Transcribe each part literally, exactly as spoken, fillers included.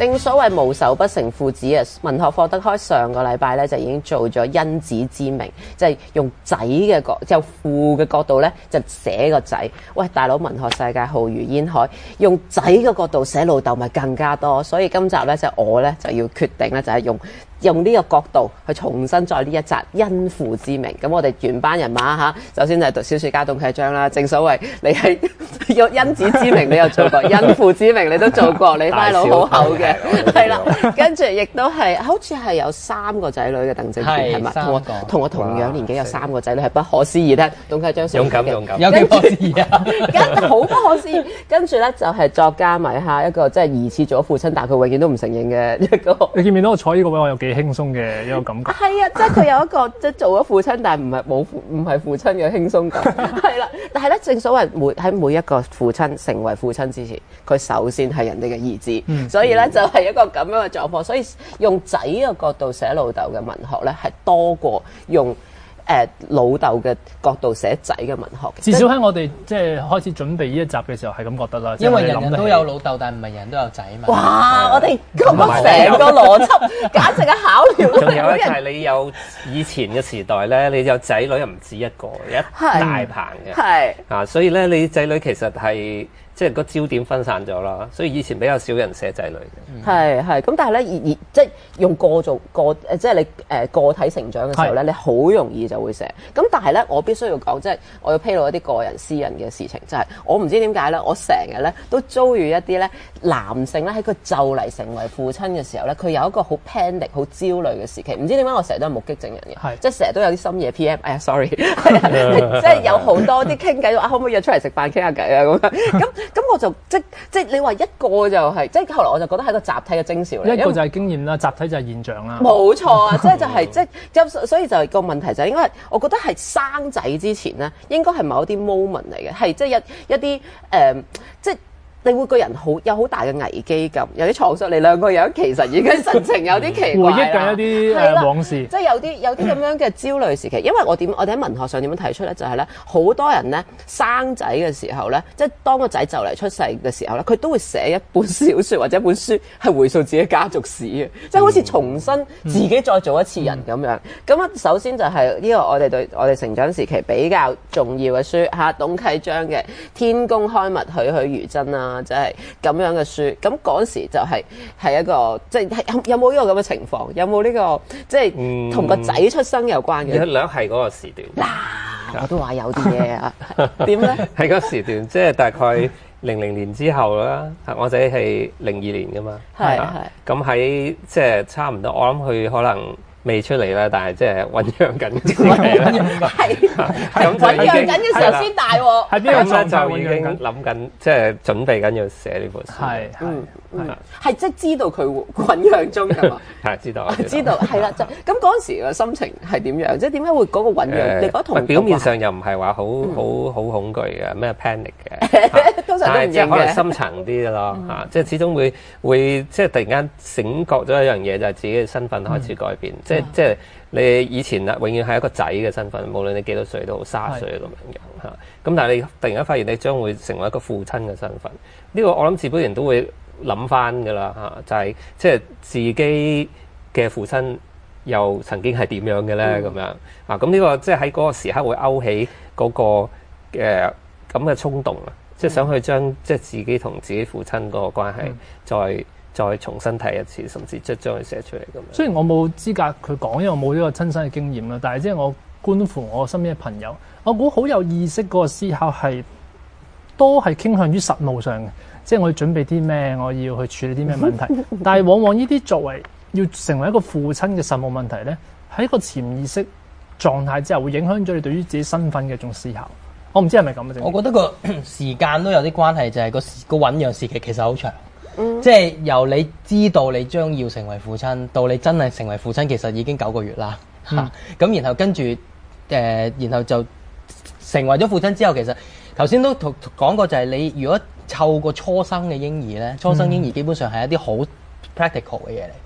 正所謂無仇不成父子啊！文學課得開上個禮拜咧就已經做咗因子之名，就係、是、用仔嘅角，就父嘅角度咧就寫個仔。喂，大佬，文學世界浩如煙海，用仔嘅角度寫老豆咪更加多。所以今集咧就我咧就要決定咧就係用用呢個角度去重新再呢一集因父之名。咁我哋原班人馬嚇，首先就係讀小説家董啟章啦。正所謂你係有因子之名，你又做過；因父之名，你都做過。你 file 好厚嘅，係啦。跟住亦都係好似係有三個仔女嘅鄧正權係咪？同我同我同樣年紀有三個仔女係不可思議咧。董啟章勇敢勇敢， 有幾不可思議啊！ 跟好不可思議。跟住咧就係作家米哈，一個即係疑似做咗父親，但係佢永遠都唔承認嘅一個。 你見唔見到我坐呢個位，我有幾輕鬆嘅一個感覺？ 係啊，即係佢有一個即係做咗父親，但係唔係冇父唔係父親嘅輕鬆感。係啦，但係咧正所謂每喺每一個父親成為父親之前，佢首先係人哋嘅兒子，嗯、所以咧就係、是、一個咁樣嘅狀況。所以用仔嘅角度寫老豆嘅文學咧，係多過用誒、呃、老豆嘅角度寫仔嘅文學。 至少喺我哋即係開始準備呢一集嘅時候係咁覺得啦。 因為人人都有老豆，但唔係人人都有仔嘛。 哇！我哋咁成個邏輯，簡直係巧妙。 仲有咧就係你有以前嘅時代咧，你有仔女又唔止一個，一大棚嘅。係啊，所以咧你仔女其實係。即係個焦點分散咗啦，所以以前比較少人寫仔女嘅。係係咁，但係咧，而而即係用個做個誒，即係你誒、呃、個體成長嘅時候咧，你好容易就會寫。咁但係咧，我必須要講，即係我要披露一啲個人私人嘅事情，就係、是、我唔知點解咧，我成日咧都遭遇一啲咧男性咧喺佢就嚟成為父親嘅時候咧，佢有一個好 panic、好焦慮嘅時期。唔知點解我成日都係目擊證人嘅，即係成日都有啲深夜 P M。哎呀，sorry，即係有好多啲傾偈，話可唔可以約出嚟食飯傾下偈啊咁樣咁。咁我就即即你話一個就係、是、即後來我就覺得係個集體嘅徵兆嚟， 一個就係經驗啦，集體就係現象啦。 冇錯啊，即就係、是、即咁，所以就係個問題就係應該係，我覺得係生仔之前咧，應該係某一啲 moment 嚟嘅，係即一一啲誒、呃、即。你會個人好有好大嘅危機感，有啲創傷。你兩個樣其實已經神情有啲奇怪啦。回憶緊一啲誒往事，即係有啲有啲咁樣嘅焦慮時期。因為我點我哋喺文學上點樣提出咧，就係咧好多人咧生仔嘅時候咧，即係當個仔就嚟出世嘅時候咧，佢都會寫一本小説或者一本書係回溯自己家族史嘅，即係好似重新自己再做一次人咁樣。咁啊、嗯，首先就係呢個我哋對我哋成長時期比較重要嘅書嚇，董啟章嘅《天工開物，栩栩如真》啊。就係咁樣嘅書，咁嗰時就係、是、係一個即係、就是、有冇呢個咁嘅情況？有冇呢、這個即係同個仔出生有關嘅？ 一兩係嗰個時段。 嗱、啊，我都話有啲嘢啊，點咧？ 係嗰個時段，即係大概零零年之後啦。我仔係零二年噶嘛，係係。咁喺即係差唔多，我諗佢可能。未出嚟啦，但係即係醖釀緊嘅時期啦，係咁就已經醖釀緊嘅時候先大喎。喺邊個狀態就已經諗緊，即係準備緊要寫呢本書。係係係係即係知道佢醖釀中㗎嘛？係知道，知道係啦。就咁嗰陣時嘅心情係點樣？即係點解會嗰個醖釀？你覺得同表面上又唔係話好好好恐懼嘅，咩 panic 嘅， 通常都唔認嘅。 即係可能深層啲嘅咯嚇，即係始終會會即係突然間醒覺咗一樣嘢，就係自己嘅身份開始改變，即係。即係你以前啊，永遠係一個仔嘅身份，無論你幾多歲都好，卅歲咁樣樣嚇。咁但係你突然間發現你將會成為一個父親嘅身份，呢個我諗自本人都會諗翻㗎啦嚇，就係即係自己嘅父親又曾經係點樣嘅咧咁樣啊？咁呢個即係喺嗰個時刻會勾起嗰個誒咁嘅衝動啊，即係想去將即係自己同自己父親嗰個關係再。再重新睇一次，甚至即係將佢寫出嚟咁樣。 雖然我冇資格佢講，因為我冇呢個親身嘅經驗啦。但係即係我觀乎我身邊嘅朋友，我估好有意識嗰個思考係多係傾向於實務上嘅，即係我要準備啲咩，我要去處理啲咩問題。但係往往呢啲作為要成為一個父親嘅實務問題咧，喺一個潛意識狀態之下，會影響咗你對於自己身份嘅一種思考。我唔知係咪咁嘅啫。 我覺得個時間都有啲關係，就係、是、個個醖釀時期其實好長。嗯、即係由你知道你將要成為父親，到你真係成為父親，其實已經九個月啦。嚇、嗯，咁、啊、然後跟住誒、呃，然後就成為咗父親之後，其實頭先都同講過，就係你如果湊個初生嘅嬰兒咧，初生嬰兒基本上係一啲好 practical 嘅嘢嚟。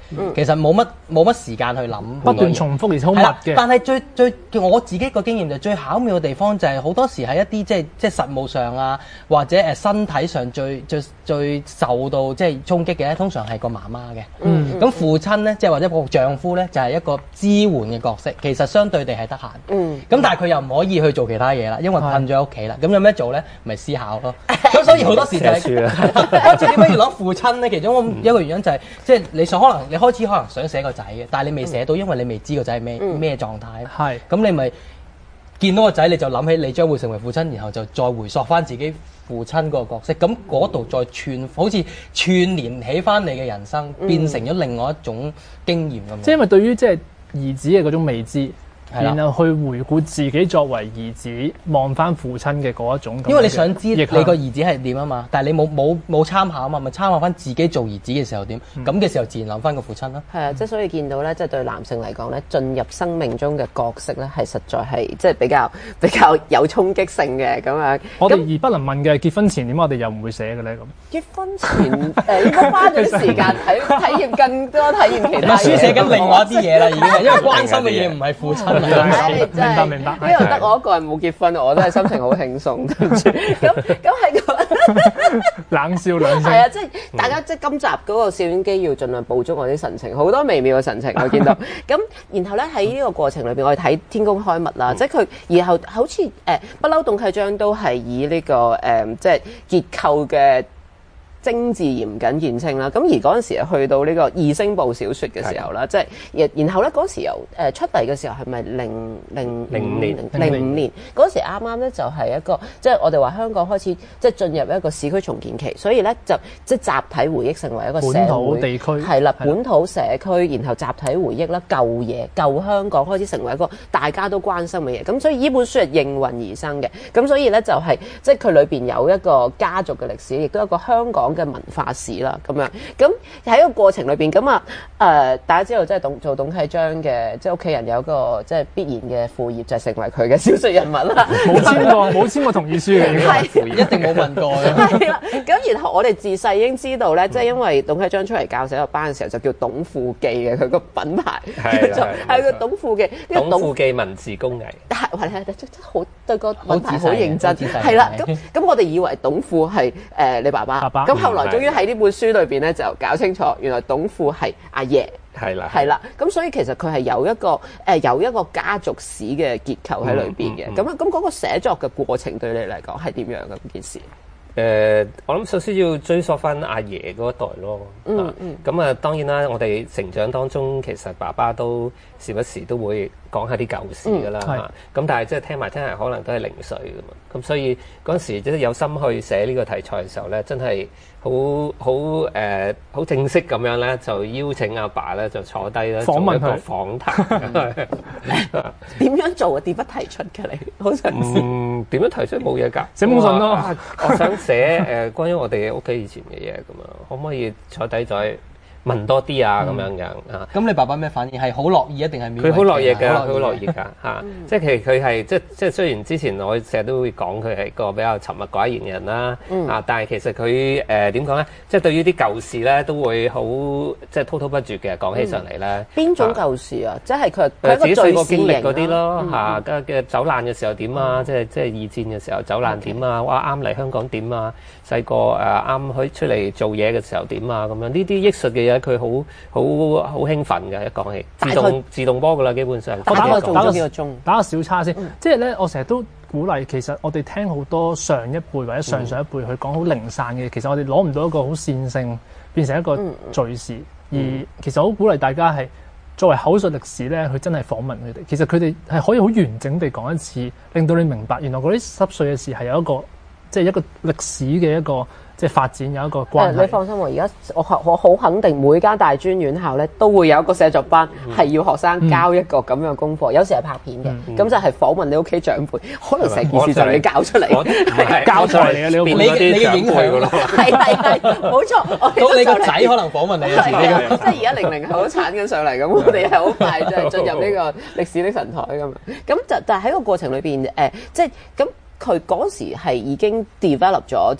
其實冇乜冇乜時間去諗， 不斷重複而且好密嘅。 但係最最我自己個經驗就最巧妙嘅地方就係好多時喺一啲即係即係實務上啊，或者誒身體上最最最受到即係衝擊嘅咧，通常係個媽媽嘅。嗯，咁父親咧，即係或者個丈夫咧，就係一個支援嘅角色，其實相對地係得閒。嗯，咁但係佢又唔可以去做其他嘢啦，因為困咗喺屋企啦。咁有咩做咧？咪思考咯。咁所以好多時就係開始點解要攞父親咧？其中一個原因就係即係你想可能你開始可能想寫個仔嘅，但係你未寫到，因為你未知個仔係咩咩狀態。係，咁你咪見到個仔你就諗起你將會成為父親，然後就再回溯翻自己父親嗰個角色，咁嗰度再串好似串連起翻你嘅人生，變成咗另外一種經驗咁。 即係因為對於即係兒子嘅嗰種未知。然後去回顧自己作為兒子望翻父親嘅嗰一種， 因為你想知你個兒子係點啊嘛，但係你冇冇冇參考啊嘛，咪參考翻自己做兒子嘅時候點，咁嘅、嗯、時候自然諗翻個父親啦。 係啊，即係所以見到咧，即係對男性嚟講咧，進入生命中嘅角色咧，係實在係即係比較比較有衝擊性嘅咁樣。 我哋而不能問嘅結婚前點，我哋又唔會寫嘅咧咁。 結婚前誒應該花咗啲時間體體驗更多體驗其他嘢。 書寫緊另外一啲嘢啦，已經係因為關心嘅嘢唔係父親。 明白明白， 呢度得我一個人冇結婚，我都係心情好輕鬆。咁咁係個冷笑兩聲。 係啊，即係大家即係今集嗰個攝影機要盡量捕捉我啲神情，好多微妙嘅神情我見到。咁然後咧喺呢個過程裏邊，我哋睇天工開物啦，即係佢然後好似誒不嬲，董啟章都係以呢個誒即係結構嘅精緻嚴謹見稱啦，咁而嗰陣時去到呢個二星部小説嘅時候啦，即係的然後咧嗰時由誒出嚟嘅時候係咪零零零五年零五年嗰時啱啱咧就係一個即係我哋話香港開始即係進入一個市區重建期，所以咧就即係集體回憶成為一個社會本土地區係啦，本土社區，然後集體回憶啦，舊嘢舊香港開始成為一個大家都關心嘅嘢，咁所以呢本書係應運而生嘅，咁所以咧就係即係佢裏邊有一個家族嘅歷史，亦都有一個香港嘅文化史啦，咁樣咁喺個過程裏邊，咁啊誒，大家知道即係董做董啟章嘅，即係屋企人有一個即係必然嘅副業，就係成為佢嘅小説人物啦。 冇簽過，冇簽過同意書嘅，應該副業一定冇問過嘅。 係啦，咁然後我哋自細已經知道咧，即係因為董啟章出嚟教寫作班嘅時候，就叫董富記嘅，佢個品牌就係個董富記。 董富記文字工藝係係係，真真好對個品牌好認真。係啦，咁咁我哋以為董富係誒你爸爸，咁後來終於喺呢本書裏邊咧就搞清楚，原來董富係阿爺， 係啦， 係啦，咁所以其實佢係有一個誒、呃、有一個家族史嘅結構喺裏邊嘅，咁咁嗰個寫作嘅過程對你嚟講係點樣嘅呢件事？ 誒、呃，我諗首先要追溯翻阿爺嗰一代咯。嗯嗯。咁啊，當然啦，我哋成長當中其實爸爸都時不時都會講下啲舊事㗎啦。係、嗯。咁但係即係聽埋聽下，可能都係零碎㗎嘛。咁所以嗰陣時即係有心去寫呢個題材嘅時候咧，真係好好誒好正式咁樣咧，就邀請阿爸咧就坐低咧做一個訪談。 點樣做啊？點樣提出嘅你？好想知。 嗯，點樣提出冇嘢㗎？ 寫封信咯。 我想寫誒、呃、關於我哋屋企以前嘅嘢咁啊，可唔可以坐低再問多啲啊？咁、嗯、樣樣啊？ 咁你爸爸咩反應？係好樂意啊，定係佢好樂意㗎？佢好樂意㗎嚇！即係其實佢係即即係雖然之前我成日都會講佢係一個比較沉默寡言嘅人啦，嗯、啊，但係其實佢誒點講咧？即係對於啲舊事咧，都會好即係滔滔不絕嘅講起上嚟咧。邊、 嗯、種舊事啊？即係佢佢自己細個經歷嗰啲咯嚇，嘅嘅、嗯、走難嘅時候點啊？嗯、即係即係二戰嘅時候走難點啊？哇！啱嚟香港點啊？細個誒啱去出嚟做嘢嘅時候點啊？咁樣呢啲藝術嘅嘢，佢好好好興奮嘅。一講起自動自動波噶啦，基本上我打個打個幾個鐘， 打個小叉先。嗯、即係咧，我成日都鼓勵，其實我哋聽好多上一輩或者上上一輩去講好零散嘅，其實我哋攞唔到一個好線性變成一個敘事。嗯、而其實我好鼓勵大家係作為口述歷史咧，去真係訪問佢哋。其實佢哋係可以好完整地講一次，令到你明白原來嗰啲濕碎嘅事係有一個。即係一個歷史嘅一個即係發展有一個關係。 你放心喎，而家我我好肯定每間大專院校咧都會有一個寫作班，係、嗯、要學生交一個咁樣功課。嗯、有時係拍片嘅，咁、嗯、就係訪問你屋企長輩，可能成件事就係你教出嚟， 教出嚟嘅你你你嘅影響咯。 係係係，冇錯。 到你個仔可能訪問你啊， 即係而家零零後都產緊上嚟咁，我哋係好快就係進入呢個歷史的神台咁樣。咁就但係喺個過程裏邊誒，即係咁。佢嗰時係已經 develop 咗，即係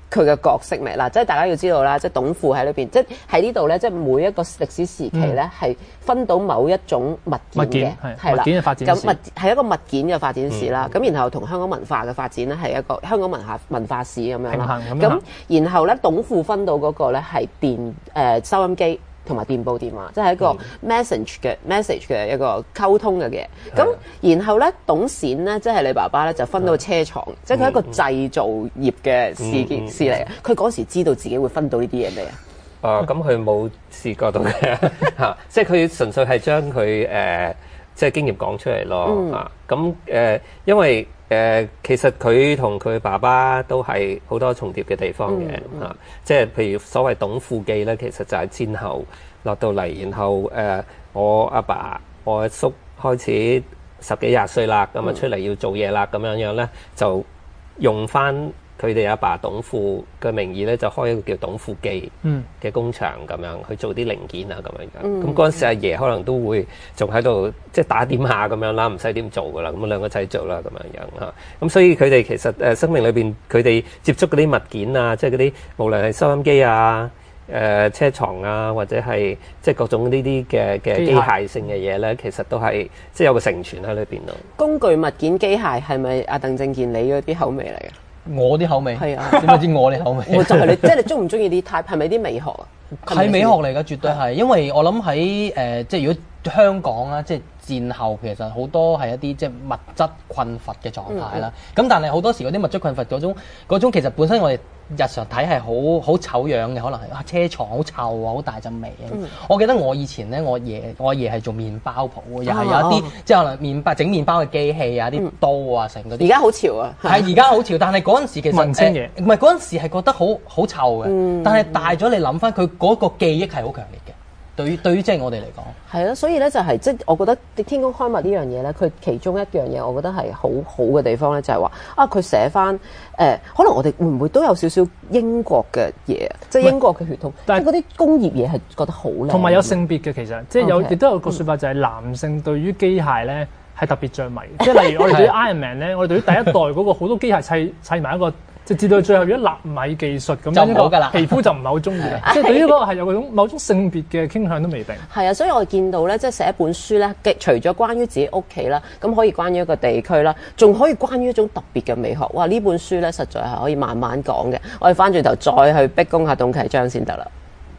佢嘅角色未嗱？即係大家要知道啦，即係董父喺裏邊，即係喺呢度咧，即係每一個歷史時期咧係分到某一種物件嘅，係啦， 物件嘅發展史， 咁物係一個物件嘅發展史啦。咁、嗯、然後同香港文化嘅發展咧係一個香港文化文化史咁樣啦。咁然後咧董父分到嗰個咧係電誒、呃、收音機。同埋電報電話，即係一個 message 嘅 message 嘅一個溝通嘅嘢。咁然後咧，董閃咧，即係你爸爸咧，就分到車廠，即係佢係一個製造業嘅事件事嚟嘅。佢嗰時知道自己會分到呢啲嘢未啊？ 哦，咁佢冇試過到嘅嚇，即係佢純粹係將佢誒即係經驗講出嚟咯嚇。咁誒，因為誒其實佢同佢爸爸都係好多重疊嘅地方嘅嚇、嗯嗯，即係譬如所謂董富記咧，其實就係戰後落到嚟，然後誒、呃、我阿爸，爸、我阿叔開始十幾廿歲啦，咁啊出嚟要做嘢啦，咁樣樣咧就用翻佢哋阿爸董富嘅名義咧，就開一個叫董富記嘅工場咁樣去做啲零件啊咁樣樣。咁嗰陣時阿爺可能都會仲喺度即係打點下咁樣啦，唔使點做噶啦。咁兩個仔做啦咁樣樣嚇。咁所以佢哋其實誒生命裏邊佢哋接觸嗰啲物件啊，即係嗰啲無論係收音機啊、誒、呃、車床啊，或者係即係各種呢啲嘅嘅機械性嘅嘢咧，其實都係即係有個承傳喺裏邊咯。 工具物件機械係咪阿鄧正健你嗰啲口味嚟嘅？ 我啲口味係啊， 點解知我啲口味？ 我就係你，即係你中唔中意啲 type？係咪啲美學啊？ 係美學嚟㗎，絕對係。因為我諗喺誒，即係如果香港啦，即係戰後其實好多係一啲即係物質困乏嘅狀態啦。咁、嗯嗯、但係好多時嗰啲物質困乏嗰種嗰種其實本身我哋日常睇係好好醜樣嘅，可能係啊車床好臭啊，好大陣味啊、嗯。我記得我以前咧，我爺我阿爺係做麵包鋪，又係有一啲、哦、即係可能麵包整麵包嘅機器啊，啲、嗯、刀啊成嗰啲。而家好潮啊！係而家好潮，但係嗰陣時其實文青嘢， 唔係嗰陣時係覺得好好臭嘅、嗯。但係大咗你諗翻，佢嗰個記憶係好強烈嘅。對於對於即係我哋嚟講，係啊，所以咧就係即係我覺得天工開物呢樣嘢咧，佢其中一樣嘢，我覺得係好好嘅地方咧，就係話啊，佢寫翻誒，可能我哋會唔會都有少少英國嘅嘢，即係英國嘅血統，但係嗰啲工業嘢係覺得好靚， 同埋有性別嘅其實，即係有亦、okay. 都有個説法就係男性對於機械咧係特別着迷，即係例如我哋對於 Iron Man 咧，我哋對於第一代嗰個好多機械砌砌埋一個。直至到最後，如果納米技術咁樣，呢個皮膚就唔係好中意嘅。即係對於嗰個係有嗰種某種性別嘅傾向都未定。 係啊，所以我見到咧，即係寫一本書咧，除咗關於自己屋企啦，咁可以關於一個地區啦，仲可以關於一種特別嘅美學。哇！呢本書咧，實在係可以慢慢講嘅。我哋翻轉頭再去逼供下董啟章先得啦。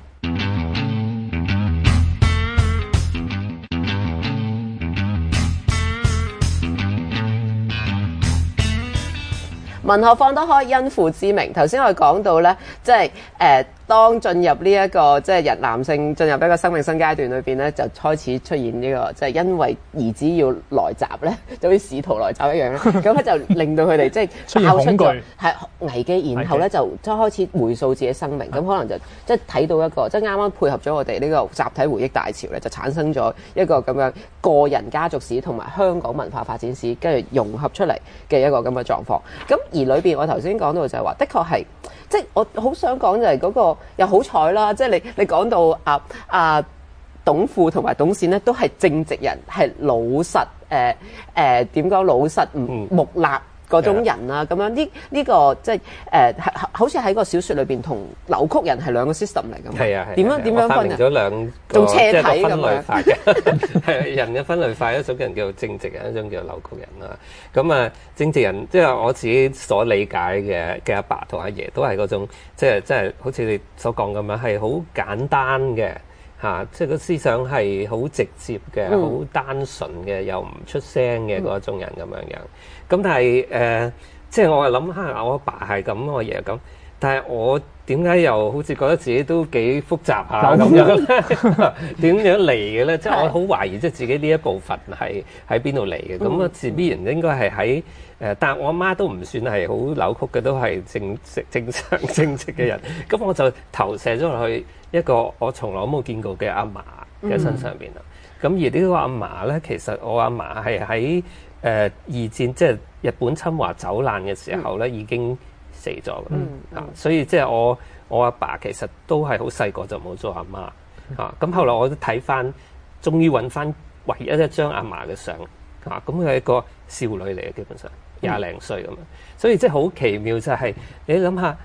文學放得開，因父之名。頭先我哋講到咧，即係誒、呃，當進入呢、這、一個即係日男性進入一個生命新階段裏邊咧，就開始出現呢、這個，即係因為兒子要來襲咧，就好似使徒來襲一樣咧。咁咧就令到佢哋即係爆出咗係危機，然後咧就即係開始回溯自己生命。咁可能就即係睇到一個，即係啱啱配合咗我哋呢個集體回憶大潮咧，就產生咗一個咁樣個人家族史同埋香港文化發展史，跟住融合出嚟嘅一個咁嘅狀況。咁而裏邊我頭先講到就係話，的確係即係我好想講就係嗰個又好彩啦，即係你你講到啊啊董富同埋董閃咧，都係正直人，係老實誒誒點講老實唔木訥嗰種人啊，咁樣呢呢個即係誒好似喺個小説裏邊同扭曲人係兩個 system 嚟㗎嘛。係啊係。點樣點樣分啊？發明咗兩個即係個分類法嘅，係人嘅分類法，一種人叫做正直人，一種叫做扭曲人啦。咁啊，正直人即係我自己所理解嘅嘅阿爸同阿爺都係嗰種，即係即係好似你所講咁樣，係好簡單嘅嚇，即係個思想係好直接嘅，好、嗯、單純嘅，又唔出聲嘅嗰種人咁樣樣。咁但係誒、呃，即係我係諗下，我阿爸係咁，我爺係咁，但係我點解又好似覺得自己都幾複雜下咁樣咧？點樣嚟嘅咧？即係我好懷疑，即係自己呢一部分係喺邊度嚟嘅？咁、嗯、啊，自必然應該係喺誒，但係我阿媽都唔算係好扭曲嘅，都係正正正常正直嘅人。咁我就投射咗落去一個我從來冇見過嘅阿嫲嘅身上邊啦。咁、嗯、而呢個阿嫲咧，其實我阿嫲係喺誒、呃、二戰即係日本侵華走難嘅時候咧、嗯，已經死咗㗎啦嚇，所以即係我我阿爸，爸其實都係好細個就冇咗阿媽嚇。咁、嗯啊、後來我都睇翻，終於揾翻唯一一張阿嫲嘅相嚇，咁佢係一個少女嚟嘅，基本上廿零歲咁樣。所以即係好奇妙就係、是、你諗下，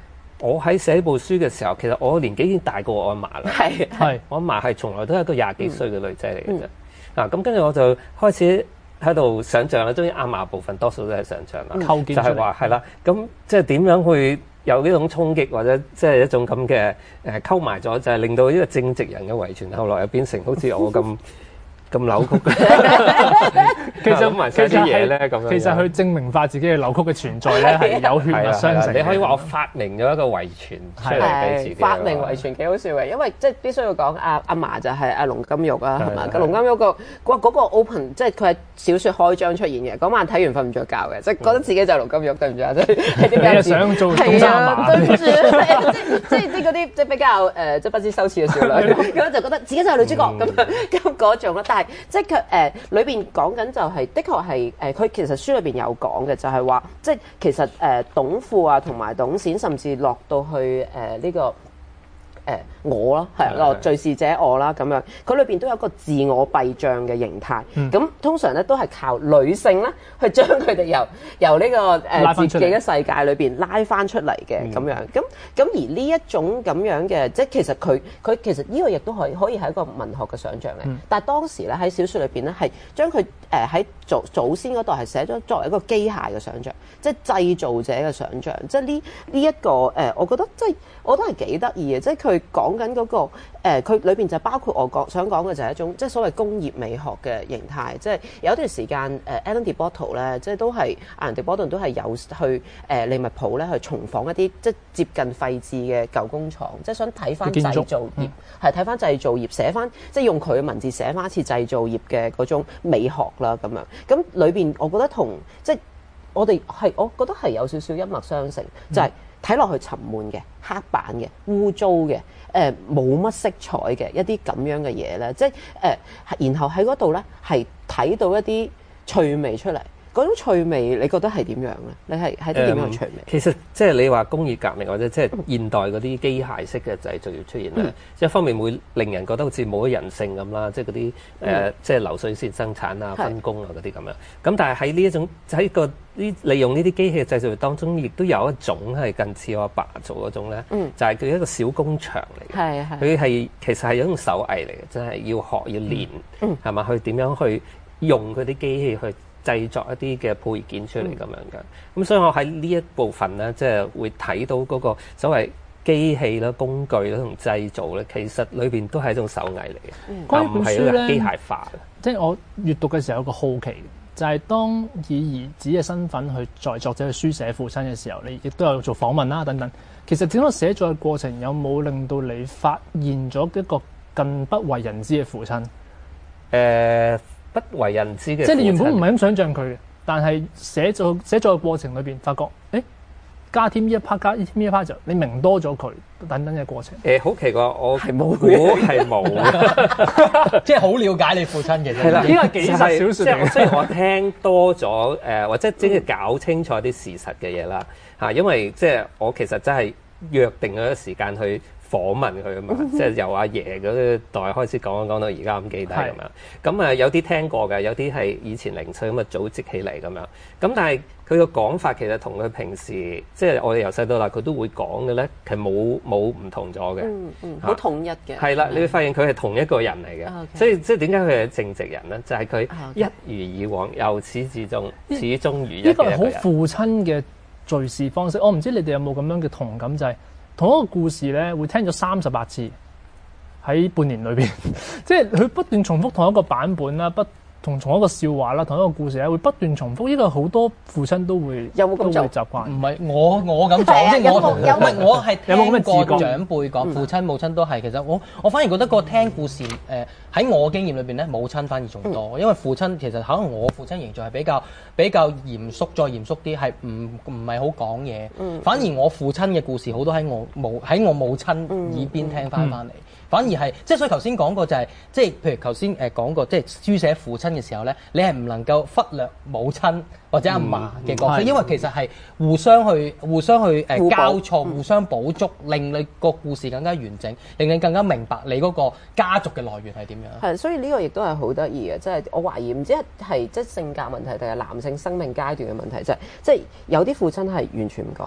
我喺寫部書嘅時候，其實我年紀已經大過我阿嫲啦。 係係， 我阿嫲係從來都係一個廿幾歲嘅女仔嚟嘅啫。嗱、嗯，咁跟住我就開始喺度想像啦，當然阿嫲部分多數都係想像啦， 構建出嚟就係話係啦，咁即係點樣去有呢種衝擊，或者即係一種咁嘅誒溝埋咗，就係令到呢個正直人嘅遺傳，後來又變成好似我咁。咁扭曲嘅， 其實埋晒啲嘢咧，咁樣其實去證明化自己嘅扭曲嘅存在咧，係有血脈相承。 你可以話我發明咗一個遺傳出嚟俾自己。 發明遺傳幾好笑嘅，因為即係必須要講阿阿嫲就係阿龍金玉啊，係嘛？個龍金玉個哇嗰個 open， 即係佢係小説開張出現嘅。嗰晚睇完瞓唔着覺嘅，即係覺得自己就係龍金玉，對唔住啊，即係點解？ 你係想做東山阿嫲？ 對唔住，即係即係嗰啲即係比較誒即係不知羞恥嘅少女，咁就覺得自己就係女主角咁樣咁嗰種啦。但係即係佢誒裏邊講緊就係，的確係誒佢其實書裏邊有講嘅，就係話即係其實誒董富啊同埋董閃，甚至落到去誒呢個。誒我啦，係個敘事者我啦，咁樣佢裏邊都有一個自我蔽障嘅形態。咁、嗯、通常咧都係靠女性咧去將佢哋由由呢、這個誒、呃、自己嘅世界裏邊拉翻出嚟嘅咁樣。咁咁而呢一種咁樣嘅，即係其實佢佢其實呢個亦都可以可以係一個文學嘅想像嘅。嗯、但係當時咧喺小説裏邊咧係將佢誒喺祖祖先嗰度係寫咗作為一個機械嘅想像，即係製造者嘅想像。即係呢呢一個誒、呃，我覺得即係我覺得係幾得意嘅，即係佢。講緊嗰個佢裏邊就包括我講想講嘅就係一種即係所謂工業美學嘅形態，即係有一段時間誒 Alain de Botton 咧，即係都係 Alain de Botton 都係有去誒利物浦咧去重訪一啲即係接近廢置嘅舊工廠，即係想睇翻製造業，係睇翻製造業，寫翻即係用佢嘅文字寫翻一次製造業嘅嗰種美學啦咁樣。咁裏邊我覺得同即係我哋係我覺得係有少少一脈相承，就係睇落去沉悶嘅、黑板嘅、污糟嘅。誒冇乜色彩嘅一啲咁樣嘅嘢咧，即係誒、呃，然後喺嗰度咧係睇到一啲趣味出嚟。嗰種趣味，你覺得係點樣咧？你係係啲點樣趣味？ 其實即係你話工業革命或者即係現代嗰啲機械式嘅製造業出現咧，即係一方面會令人覺得好似冇咗人性咁啦，即係嗰啲誒即係流水線生產啊、分工啊嗰啲咁樣。咁但係喺呢一種喺個呢利用呢啲機器嘅製造業當中，亦都有一種係近似我阿爸做嗰種咧，嗯、就係佢一個小工場嚟嘅。係係。佢係其實係一種手藝嚟嘅，真係要學要練，係嘛、嗯？去點樣去用佢啲機器去製作一啲嘅配件出嚟咁樣嘅，咁、嗯、所以我喺呢一部分咧，即係會睇到嗰個所謂機器啦、工具啦同製造咧，其實裏邊都係一種手藝嚟嘅， 嗯、 唔係一個機械化嘅。 即係我閱讀嘅時候有個好奇，就係、是、當以兒子嘅身份去在作者去書寫父親嘅時候，你亦都有做訪問啦等等。其實整個寫作嘅過程有冇令到你發現咗一個更不為人知嘅父親？誒、 呃。不為人知嘅， 即係你原本唔係咁想像佢嘅，但係寫作寫作嘅過程裏邊，發覺誒加添呢一 part 加添呢一 part 就你明多咗佢等等嘅過程。 誒好、呃、奇怪，我係冇估係冇， 即係好了解你父親嘅。 係啦， 呢個係紀實小説嚟嘅。 即係我聽多咗誒、呃，或者即係搞清楚啲事實嘅嘢啦嚇，因為即係我其實真係約定咗時間去訪問佢啊嘛，即係由阿爺嗰代開始講，講到而家咁記低咁樣。咁啊有啲聽過嘅，有啲係以前零碎咁啊組織起嚟咁樣。咁但係佢個講法其實同佢平時即係我哋由細到大佢都會講嘅咧，其實冇冇唔同咗嘅。 嗯嗯，好統一嘅。 係啦，你會發現佢係同一個人嚟嘅。Okay. 所以即係點解佢係正直人咧？就係、是、佢一如以往，由始至終，始終如一嘅一個人。呢個係好父親嘅敘事方式。我唔知你哋有冇咁樣嘅同感，就係、是。同一個故事咧，會聽咗三十八次喺半年裏邊，即係佢不斷重複同一個版本啦，不同同一個笑話啦，同一個故事咧，會不斷重複。呢個好多父親都會有冇咁做習慣？ 唔係我我咁講，即係我同有冇我係有冇咁嘅自覺？ 長輩講父親母親都係，其實我我反而覺得個聽故事誒喺、呃、我經驗裏邊咧，母親反而仲多，嗯、因為父親其實可能我父親形象係比較比較嚴肅，再嚴肅啲，係唔唔係好講嘢。嗯、反而我父親嘅故事好多喺我母喺我母親耳邊聽翻翻嚟。嗯嗯反而係，即係所以頭先講過就係、是，即係譬如頭先誒講過，即係書寫父親嘅時候咧，你係唔能夠忽略母親或者阿嫲嘅角色，嗯嗯、因為其實係互相去互相去誒、呃、補交錯、互相補足，令你個故事更加完整，令你更加明白你嗰個家族嘅來源係點樣。 係，所以呢個亦都係好得意嘅，即係我懷疑唔知係即係性格問題定係男性生命階段嘅問題，就係即係有啲父親係完全唔講嘢。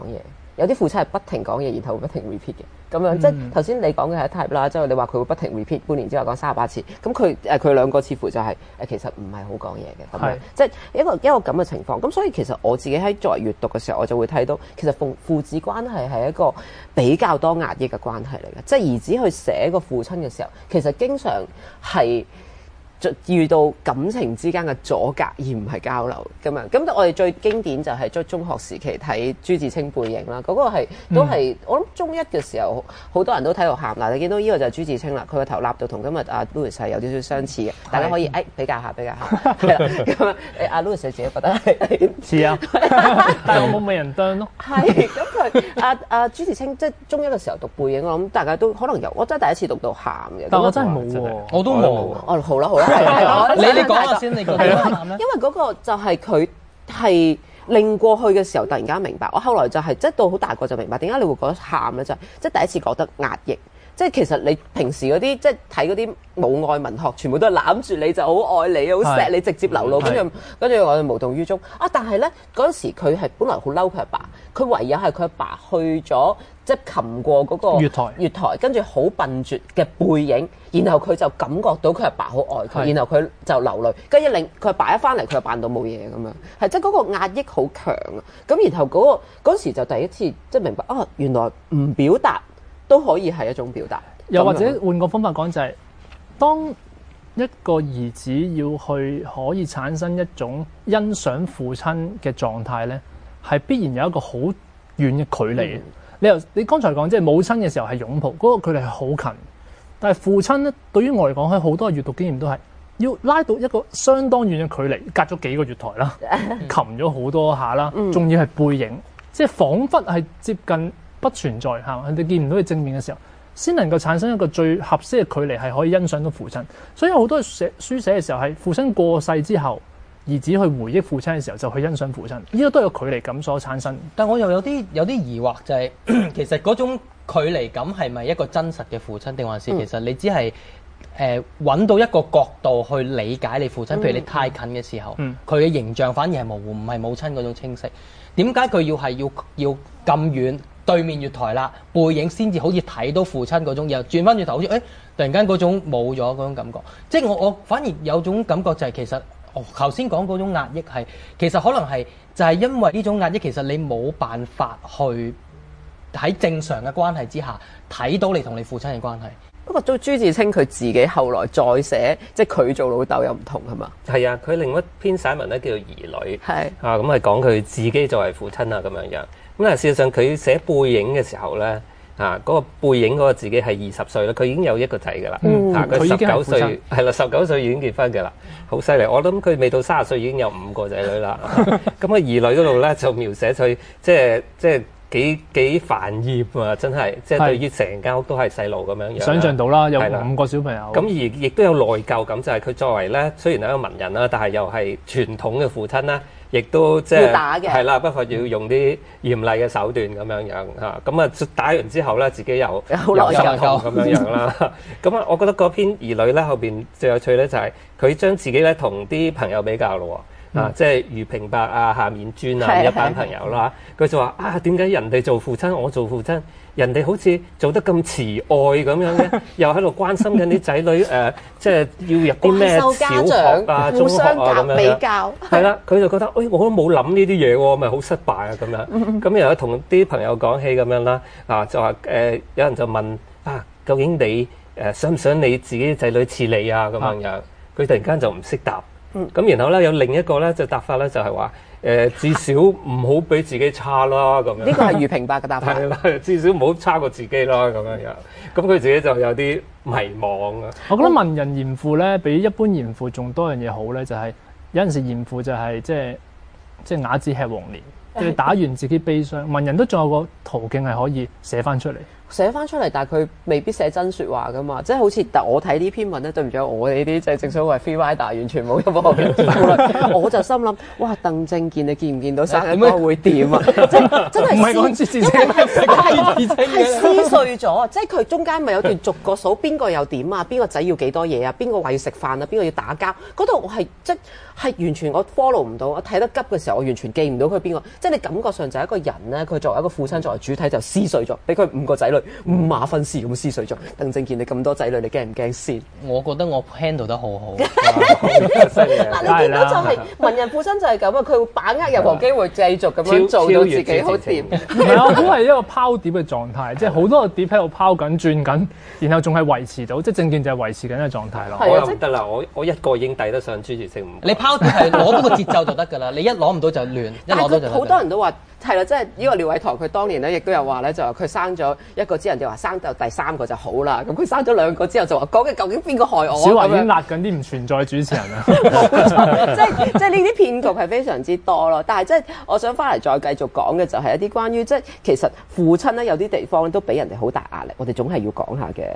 有啲父親係不停講嘢，然後會不停 repeat 嘅。咁樣、嗯、即係頭先你講嘅係一 type 啦，即係你話佢會不停 repeat， 半年之後講三十八次，咁佢誒佢兩個似乎就係、是、誒其實唔係好講嘢嘅咁樣，即係一個一個咁嘅情況。咁所以其實我自己喺作為閱讀嘅時候，我就會睇到其實父父子關係係一個比較多壓抑嘅關係嚟嘅，即係兒子去寫個父親嘅時候，其實經常係遇到感情之間嘅阻隔，而唔係交流咁樣。咁我哋最經典就係中中學時期睇朱自清背影啦，嗰、那個係都係、嗯、我諗中一嘅時候，好多人都睇到喊嗱。你見到呢個就係朱自清啦，佢個頭立到同今日阿 Louis 係有少少相似嘅，大家可以誒、哎、比較下比較下。係啦，咁啊阿 Louis 自己覺得係似啊，但係我冇美人啄咯。係咁佢阿阿朱自清即係中一嘅時候讀背影，我諗大家都可能有，我真係第一次讀到喊嘅。 但我真係冇喎，我都冇。 哦，好啦好啦。係你你講下先，你覺得喊咧？ 因為嗰個就係佢係令過去嘅時候，突然間明白。我後來就係、是、即係到好大個就明白點解你會覺得喊咧，就係、是、即係第一次覺得壓抑。即係其實你平時嗰啲即係睇嗰啲母愛文學，全部都係攬住你就好愛你，好錫你，直接流露，跟住跟住我哋無動於衷啊！但係咧嗰陣時佢係本來好嬲佢阿爸，佢唯有係佢阿爸去咗即係擒過嗰個月台， 月台跟住好笨拙嘅背影，然後佢就感覺到佢阿爸好愛佢，然後佢就流淚，跟住一令佢阿爸一翻嚟，佢就扮到冇嘢咁樣，係即係嗰個壓抑好強啊！咁然後嗰、嗰個嗰時就第一次即係明白啊，原來唔表達都可以係一種表達， 又或者換個方法講就係、是，當一個兒子要去可以產生一種欣賞父親嘅狀態咧，係必然有一個好遠嘅距離。嗯、你又你剛才講即係母親嘅時候係擁抱，嗰、那個距離係好近，但係父親咧對於我嚟講，喺好多閱讀經驗都係要拉到一個相當遠嘅距離，隔咗幾個月台啦，擒咗好多下啦，仲要係背影，即係彷彿係接近不存在嚇，人哋見唔到佢正面嘅時候，先能夠產生一個最合適嘅距離，係可以欣賞到父親。所以好多寫書寫嘅時候，係父親過世之後，兒子去回憶父親嘅時候，就去欣賞父親。呢個都係個距離感所產生。 但我又有啲有啲疑惑、就是，就係其實嗰種距離感係咪一個真實嘅父親，定還是其實你只係誒揾到一個角度去理解你父親？譬如你太近嘅時候，佢嘅、嗯、形象反而係模糊，唔係母親嗰種清晰。點解佢要係要要咁遠？對面月台啦，背影先至好似睇到父親嗰種，又轉翻轉頭好似誒，突然間嗰種冇咗嗰種感覺。即係我我反而有種感覺就係其實，我頭先講嗰種壓抑係其實可能係就係因為呢種壓抑，其實你冇辦法去喺正常嘅關係之下睇到你同你父親嘅關係。 不過，朱朱自清佢自己後來再寫，即係佢做老豆又唔同係嘛？ 係啊，佢另一篇散文咧叫做《兒女》， 係是啊，咁係講佢自己作為父親啊咁樣樣。咁但係事實上佢寫背影嘅時候咧，啊嗰、那個背影嗰個自己係二十歲啦，佢已經有一個仔㗎啦， 嗯、 啊佢十九歲係啦，十九歲已經結婚㗎啦，好犀利！我諗佢未到三十歲已經有五個仔女啦。咁喺兒女嗰度咧就描寫佢即係即係。幾幾煩厭啊！真係，即係對於成間屋都係細路咁樣樣。 想像到啦，有五個小朋友。 咁而亦都有內疚感，就係、是、佢作為咧，雖然係一個文人啦，但係又係傳統嘅父親啦，亦都即係要打嘅。係啦，不過要用啲嚴厲嘅手段咁樣樣嚇。咁啊，打完之後咧，自己又有心痛咁樣樣啦。咁啊，我覺得嗰篇兒女咧後邊最有趣咧，就係佢將自己咧同啲朋友比較咯。嗯、啊，即係余平伯啊、夏面尊啊一班朋友啦，佢就話啊，點解人哋做父親，我做父親，人哋好似做得咁慈愛咁樣嘅，又喺度關心緊啲仔女誒、呃，即係要入啲咩小學啊、中學啊咁樣比較。係啦，佢就覺得，誒、哎，我都冇諗呢啲嘢喎，咪好失敗啊咁樣。咁又同啲朋友講起咁樣啦，啊，就話誒、呃，有人就問啊，究竟你誒、呃、想唔想你自己仔女似你啊咁樣樣？佢、啊、突然間就唔識答。咁、嗯、然後咧有另一個咧就答法咧就係話誒至少唔好俾自己差啦咁樣。呢個係余平伯嘅答法。 係啦，至少唔好差過自己啦咁樣樣。咁佢自己就有啲迷茫啊。 我覺得文人嚴父咧比一般嚴父仲多樣嘢好咧，就係、是、有陣時嚴父就係即係即係啞子吃黃連，即係打完自己悲傷。文人都仲有個途徑係可以寫翻出嚟。 寫翻出嚟，但係佢未必寫真説話噶嘛，即係好似但我睇呢篇文咧，對唔住我哋呢啲即係正所謂 free rider，完全冇任何嘅顧慮，我就心諗，哇，鄧正健你見唔見到生一個會點啊？即係真係唔係講自自清， 係撕碎咗，即係佢中間咪有段逐個數邊個又點啊？邊個仔要幾多嘢啊？邊個話要食飯啊？邊個要打交？嗰度我係即係完全我 follow 唔到，我睇得急嘅時候，我完全記唔到佢邊個，即係你感覺上就係一個人咧，佢作為一個父親作為主體就撕碎咗，俾佢五個仔女五馬分屍咁撕碎咗。鄧正健你咁多仔女，你驚唔驚先？ 我覺得我 handle 得好好。 嗱，你見到就係文人父親就係咁啊，佢會把握任何機會繼續咁樣做到自己好掂。 唔係，我估係一個拋碟嘅狀態，即係好多個碟喺度拋緊、轉緊，然後仲係維持到，即係正健就係維持緊嘅狀態咯。 我又唔得啦，我我一個已經抵得上朱自清五。 你拋碟係攞到個節奏就得㗎啦，你一攞唔到就亂，一攞到就好多人都話係啦，即係呢個廖偉棠佢當年咧亦都有話咧，就話佢生咗一個之後，人哋話生到第三個就好啦。咁佢生咗兩個之後就話講嘅究竟邊個害我？ 小華已經辣緊啲唔存在嘅主持人啦。 即係即係呢啲騙局係非常之多咯。但係即係我想翻嚟再繼續講嘅就係一啲關於即係其實父親咧有啲地方都俾人哋好大壓力，我哋總係要講下嘅。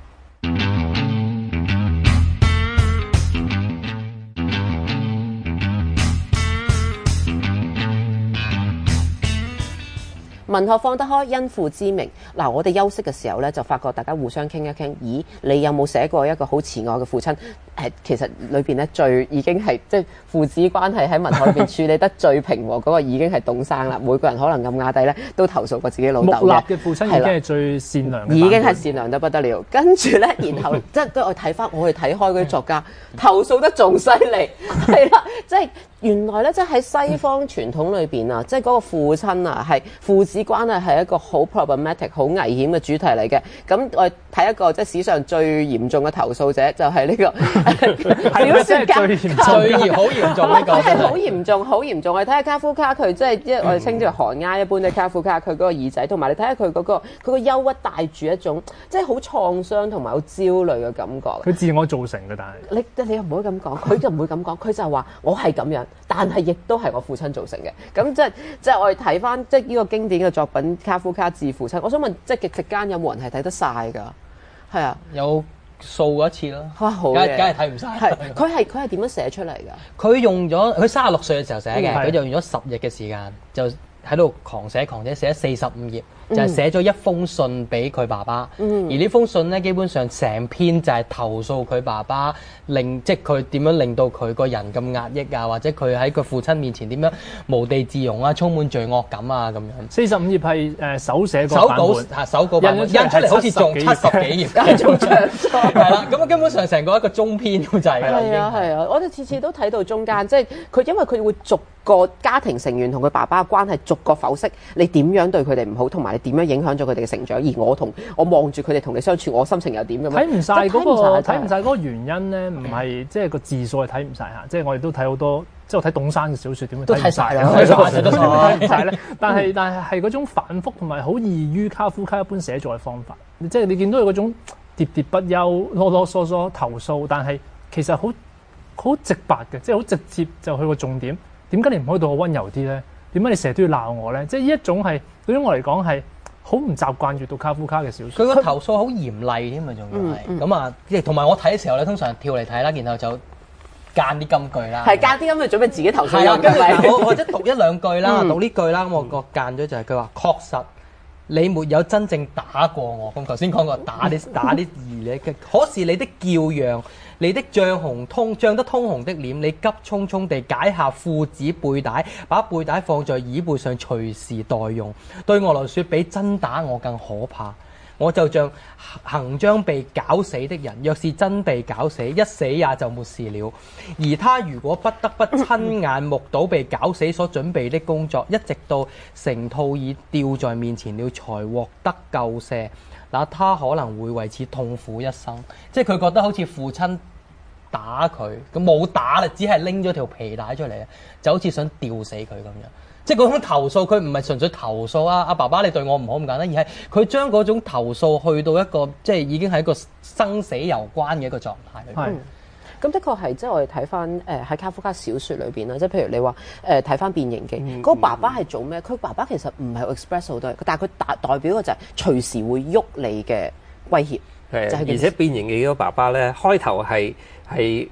文學放得開，因父之名。嗱，我哋休息嘅時候咧，就發覺大家互相傾一傾。咦，你有冇寫過一個好慈愛嘅父親？誒，其實裏邊咧最已經係即係父子關係喺文學裏邊處理得最平和嗰個已經係董生啦。每個人可能暗啞底咧都投訴過自己老豆嘅。 木立嘅父親已經係最善良嘅， 已經係善良得不得了。跟住咧，然後即係都我睇翻，我哋睇開嗰啲作家投訴得仲犀利，係啦，即係原來咧，即係喺西方傳統裏邊啊，即係嗰個父親啊，係父子關係係一個好 problematic、好危險嘅主題嚟嘅。咁我睇一個即係史上最嚴重嘅投訴者，就係呢個小説家， 最嚴好嚴重呢個， 係好嚴重、好嚴重。我哋睇下卡夫卡，佢即係即係我哋稱之為寒鴉一般嘅卡夫卡，佢嗰個耳仔，同埋你睇下佢嗰個佢個憂鬱帶住一種即係好創傷同埋好焦慮嘅感覺。 佢自我造成嘅，但係你你又唔好咁講，佢就唔會咁講，佢就話我係咁樣，但係亦都係我父親造成嘅。咁即係即係我哋睇翻即係呢個經典嘅作品《卡夫卡致父親》，我想問即係極食間有冇人係睇得晒㗎？係啊， 有掃過一次咯。 哇，好嘅， 梗係睇唔晒。 係佢係佢係點樣寫出嚟㗎？ 佢用咗佢三十六歲嘅時候寫嘅，佢、 嗯、 就用咗十日嘅時間，就喺度狂寫狂寫，寫咗四十五頁，就係、是、寫咗一封信俾佢爸爸。嗯、而呢封信咧，基本上成篇就係投訴佢爸爸，令即係佢點樣令到佢個人咁壓抑啊，或者佢喺佢父親面前點樣無地自容啊，充滿罪惡感啊咁樣。 四十五頁係誒手寫個手稿嚇手稿版本，印出嚟好似仲七十幾頁，仲長咗。係啦，咁啊根本上成個一個中篇咁就係㗎啦。 係啊係啊，我哋次次都睇到中間，即係佢因為佢會逐個家庭成員同佢爸爸嘅關係逐個剖析，你點樣對佢哋唔好，同埋你點樣影響咗佢哋嘅成長。而我同我望住佢哋同你相處，我心情又點咁樣？ 睇唔晒嗰個睇唔晒嗰個原因咧，唔係即係個字數係睇唔晒嚇，即係我哋都睇好多，即係我睇董生嘅小説點會睇唔晒啦？睇唔晒咧，但係但係係嗰種反覆同埋好異於卡夫卡一般寫作嘅方法，即係你見到佢嗰種喋喋不休、囉囉嗦嗦投訴，但係其實好好直白嘅，即係好直接就去個重點。點解你唔可以對我溫柔啲咧？點解你成日都要鬧我咧？即係呢一種係對於我嚟講係好唔習慣閱讀卡夫卡嘅小説。 佢個投訴好嚴厲添啊，仲要係咁啊！即係同埋我睇嘅時候咧，通常跳嚟睇啦，然後就間啲金句啦。 係間啲金句準備自己投訴。 係啊，跟住我或者讀一兩句啦，讀呢句啦，咁我個間咗就係佢話確實你沒有真正打過我。咁頭先講過打啲打啲兒咧，可是你的叫揚。你的漲紅通漲得通紅的臉，你急匆匆地解下褲子背帶，把背帶放在椅背上隨時待用。對我來說，比真打我更可怕。我就像行將被絞死的人，若是真被絞死，一死也就沒事了。而他如果不得不親眼目睹被絞死所準備的工作，一直到成套已吊在面前了，才獲得救赦。嗱，他可能會為此痛苦一生，即係佢覺得好似父親打佢，咁冇打啦，只係拎咗條皮帶出嚟啊，就好似想吊死佢咁樣。即係嗰種投訴，佢唔係純粹投訴啊，阿爸爸你對我唔好咁簡單，而係佢將嗰種投訴去到一個即係已經係一個生死攸關嘅一個狀態裏邊。 咁的確係，即係我哋睇翻誒喺卡夫卡小説裏邊啦，即係譬如你話誒睇翻《變形記》，嗰個爸爸係做咩？佢爸爸其實唔係 express 好多，但係佢代代表嘅就係隨時會喐你嘅威脅。 係，而且《變形記》嗰個爸爸咧，開頭係係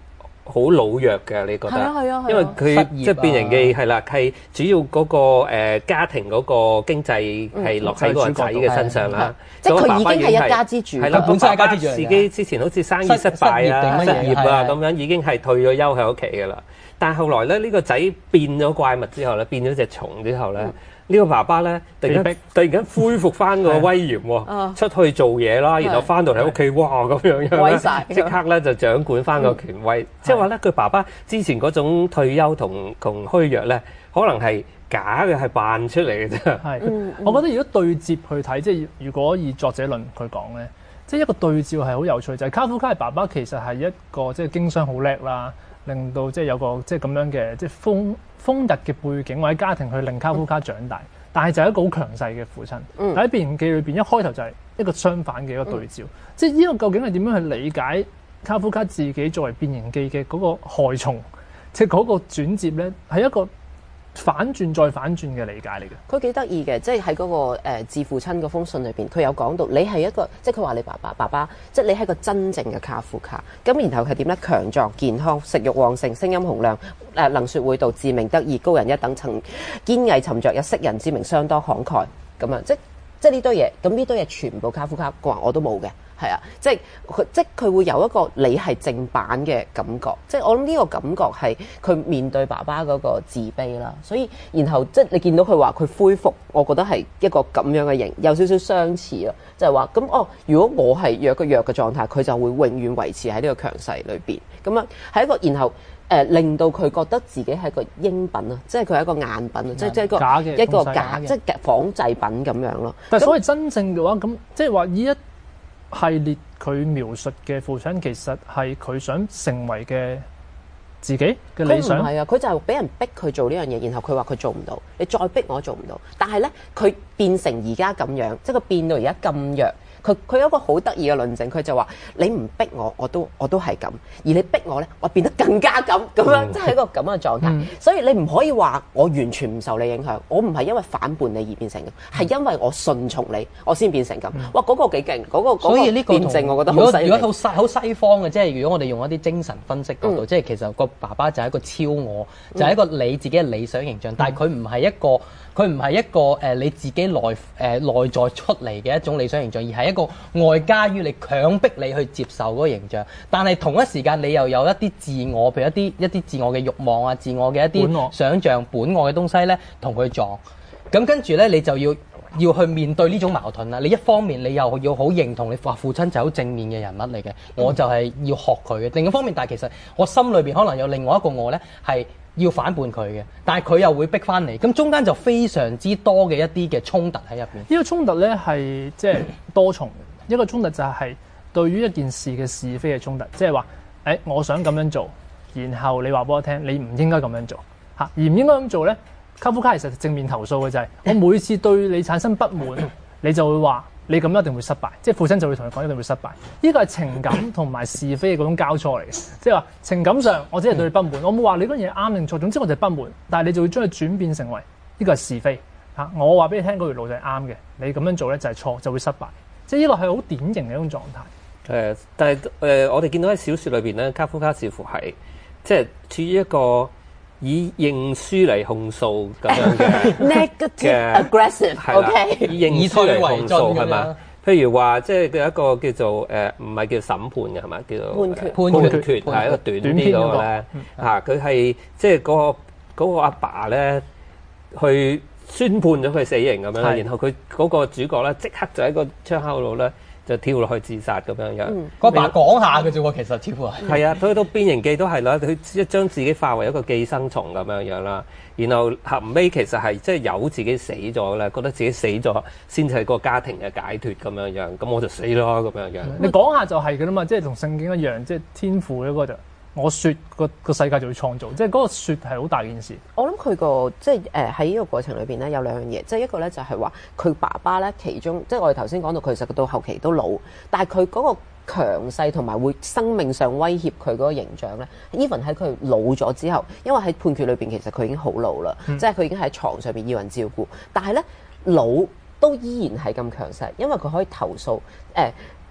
好老弱嘅，你覺得？ 係啊係啊係啊因為佢即係變形記係啦，係主要嗰個誒家庭嗰個經濟係落喺嗰個仔嘅身上啦。 即係佢已經係一家之主， 係啦， 本身係一家之主嚟嘅。 自己之前好似生意失敗啊、失業啊咁樣，已經係退咗休喺屋企㗎啦。但係後來咧，呢個仔變咗怪物之後咧，變咗隻蟲之後咧。呢個爸爸咧，突然間突然間恢復翻個威嚴喎，出去做嘢啦，然後翻到嚟屋企，哇咁樣樣咧，即刻咧就掌管翻個權威。即係話咧，佢爸爸之前嗰種退休同同虛弱咧，可能係假嘅，係扮出嚟嘅啫。 係，我覺得如果對接去睇，即係如果以作者論佢講咧，即係一個對照係好有趣，就係卡夫卡嘅爸爸其實係一個即係經商好叻啦，令到即係有個即係咁樣嘅即係風。豐日嘅背景或者家庭去令卡夫卡長大，嗯、但係就係一個好強勢嘅父親。嗯、但喺《變形記》裏邊一開頭就係一個相反嘅一個對照，嗯、即係呢個究竟係點樣去理解卡夫卡自己作為變形記嘅嗰個害蟲，即係嗰個轉接咧，係一個反轉再反轉嘅理解嚟嘅。 佢幾得意嘅，即係喺嗰個誒致父親嗰封信裏邊，佢有講到你係一個，即係佢話你爸爸爸爸，即係你係一個真正嘅卡夫卡。咁然後係點咧？強壯、健康、食慾旺盛、聲音洪亮，誒、呃、能説會道、自命得意、高人一等層、堅毅沉着、有識人之明、相當慷慨咁樣，即即係呢堆嘢。咁呢堆嘢全部卡夫卡個話我都冇嘅。係啊，即係佢，即係佢會有一個你係正版嘅感覺，即係我諗呢個感覺係佢面對爸爸嗰個自卑啦。所以然後即係你見到佢話佢恢復，我覺得係一個咁樣嘅型，有少少相似咯。就係話咁哦，如果我係弱個弱嘅狀態，佢就會永遠維持喺呢個強勢裏邊。咁啊，係一個然後誒、呃、令到佢覺得自己係一個英品啊，即係佢係一個贗品啊，即係即係一個假嘅一個假即係仿製品咁樣咯。 但係所謂真正嘅話，咁即係話以一系列佢描述嘅父親，其實係佢想成為嘅自己嘅理想。佢唔係啊，佢就係俾人逼佢做呢樣嘢，然後佢話佢做唔到，你再逼我做唔到。但係咧，佢變成而家咁樣，即係佢變到而家咁弱。佢佢有一個好得意嘅論證，佢就話：你唔逼我，我都我都係咁；而你逼我咧，我變得更加咁咁樣，即係一個咁嘅狀態。嗯、所以你唔可以話我完全唔受你影響，我唔係因為反叛你而變成咁，係因為我順從你，我先變成咁。嗯、哇！嗰、嗰個幾勁，嗰、嗰個所以呢個辯證我覺得好犀利。 如果好西好西方嘅，即係如果我哋用一啲精神分析角度，嗯、即係其實個爸爸就係一個超我，就係、是、一個你自己嘅理想形象，嗯、但係佢唔係一個。佢唔係一個誒、呃、你自己內誒、呃、內在出嚟嘅一種理想形象，而係一個外加於你強迫你去接受嗰個形象。但係同一時間你又有一啲自我，譬如一啲一啲自我嘅慾望啊、自我嘅一啲想像本我嘅東西咧，同佢撞。咁跟住咧，你就要要去面對呢種矛盾啦。你一方面你又要好認同你話父親就係好正面嘅人物嚟嘅，我就係要學佢嘅。另一方面，但係其實我心裏邊可能有另外一個我咧係要反叛佢嘅，但係佢又會逼翻嚟，咁中間就非常之多嘅一啲嘅衝突喺入邊。 呢個衝突咧係即係多重嘅，一個衝突就係對於一件事嘅是非嘅衝突，即係話誒我想咁樣做，然後你話俾我聽，你唔應該咁樣做嚇，而唔應該咁做咧，卡夫卡其實正面投訴嘅就係、是、我每次對你產生不滿，你就會話。你咁一定會失敗，即係父親就會同你講一定會失敗。呢個係情感同埋是非嘅嗰種交錯嚟嘅，即係話情感上我只係對你不滿，我冇話你嗰樣嘢啱定錯，總之我就係不滿。但係你就會將佢轉變成為呢個係是非嚇，我話俾你聽嗰條路就係啱嘅，你咁樣做咧就係錯，就會失敗。即係呢個係好典型嘅一種狀態。誒、呃，但係誒、呃，我哋見到喺小説裏邊咧，卡夫卡似乎係即係處於一個以認輸嚟控訴咁樣嘅 negative aggressive，OK， 以認輸嚟控訴係嘛？譬如話，即係有一個叫做誒，唔係叫審判嘅係嘛？叫做判決， 判決係一個短啲嗰個咧嚇，佢係即係嗰個嗰個阿爸咧去宣判咗佢死刑咁樣，然後佢嗰個主角咧即刻就喺個窗口度咧。就跳落去自殺咁樣樣， 個爸講下嘅啫喎，其實似乎係。 係啊，去到變形記都係啦，佢一將自己化為一個寄生蟲咁樣樣啦，然後後尾其實係即係有自己死咗咧，覺得自己死咗先至係個家庭嘅解脫咁樣樣，咁我就死咯咁樣樣。你講下就係嘅啦嘛，即係同聖經一樣，即係天父嗰個就。我説個個世界就會創造，即係嗰個説係好大件事。 我諗佢個即係誒喺呢個過程裏邊咧有兩樣嘢，即係一個咧就係話佢爸爸咧其中，即係我哋頭先講到佢其實到後期都老，但係佢嗰個強勢同埋會生命上威脅佢嗰個形象咧 ，even 喺佢老咗之後，因為喺判決裏邊其實佢已經好老啦，嗯、即係佢已經喺床上邊要人照顧，但係咧老都依然係咁強勢，因為佢可以投訴誒。呃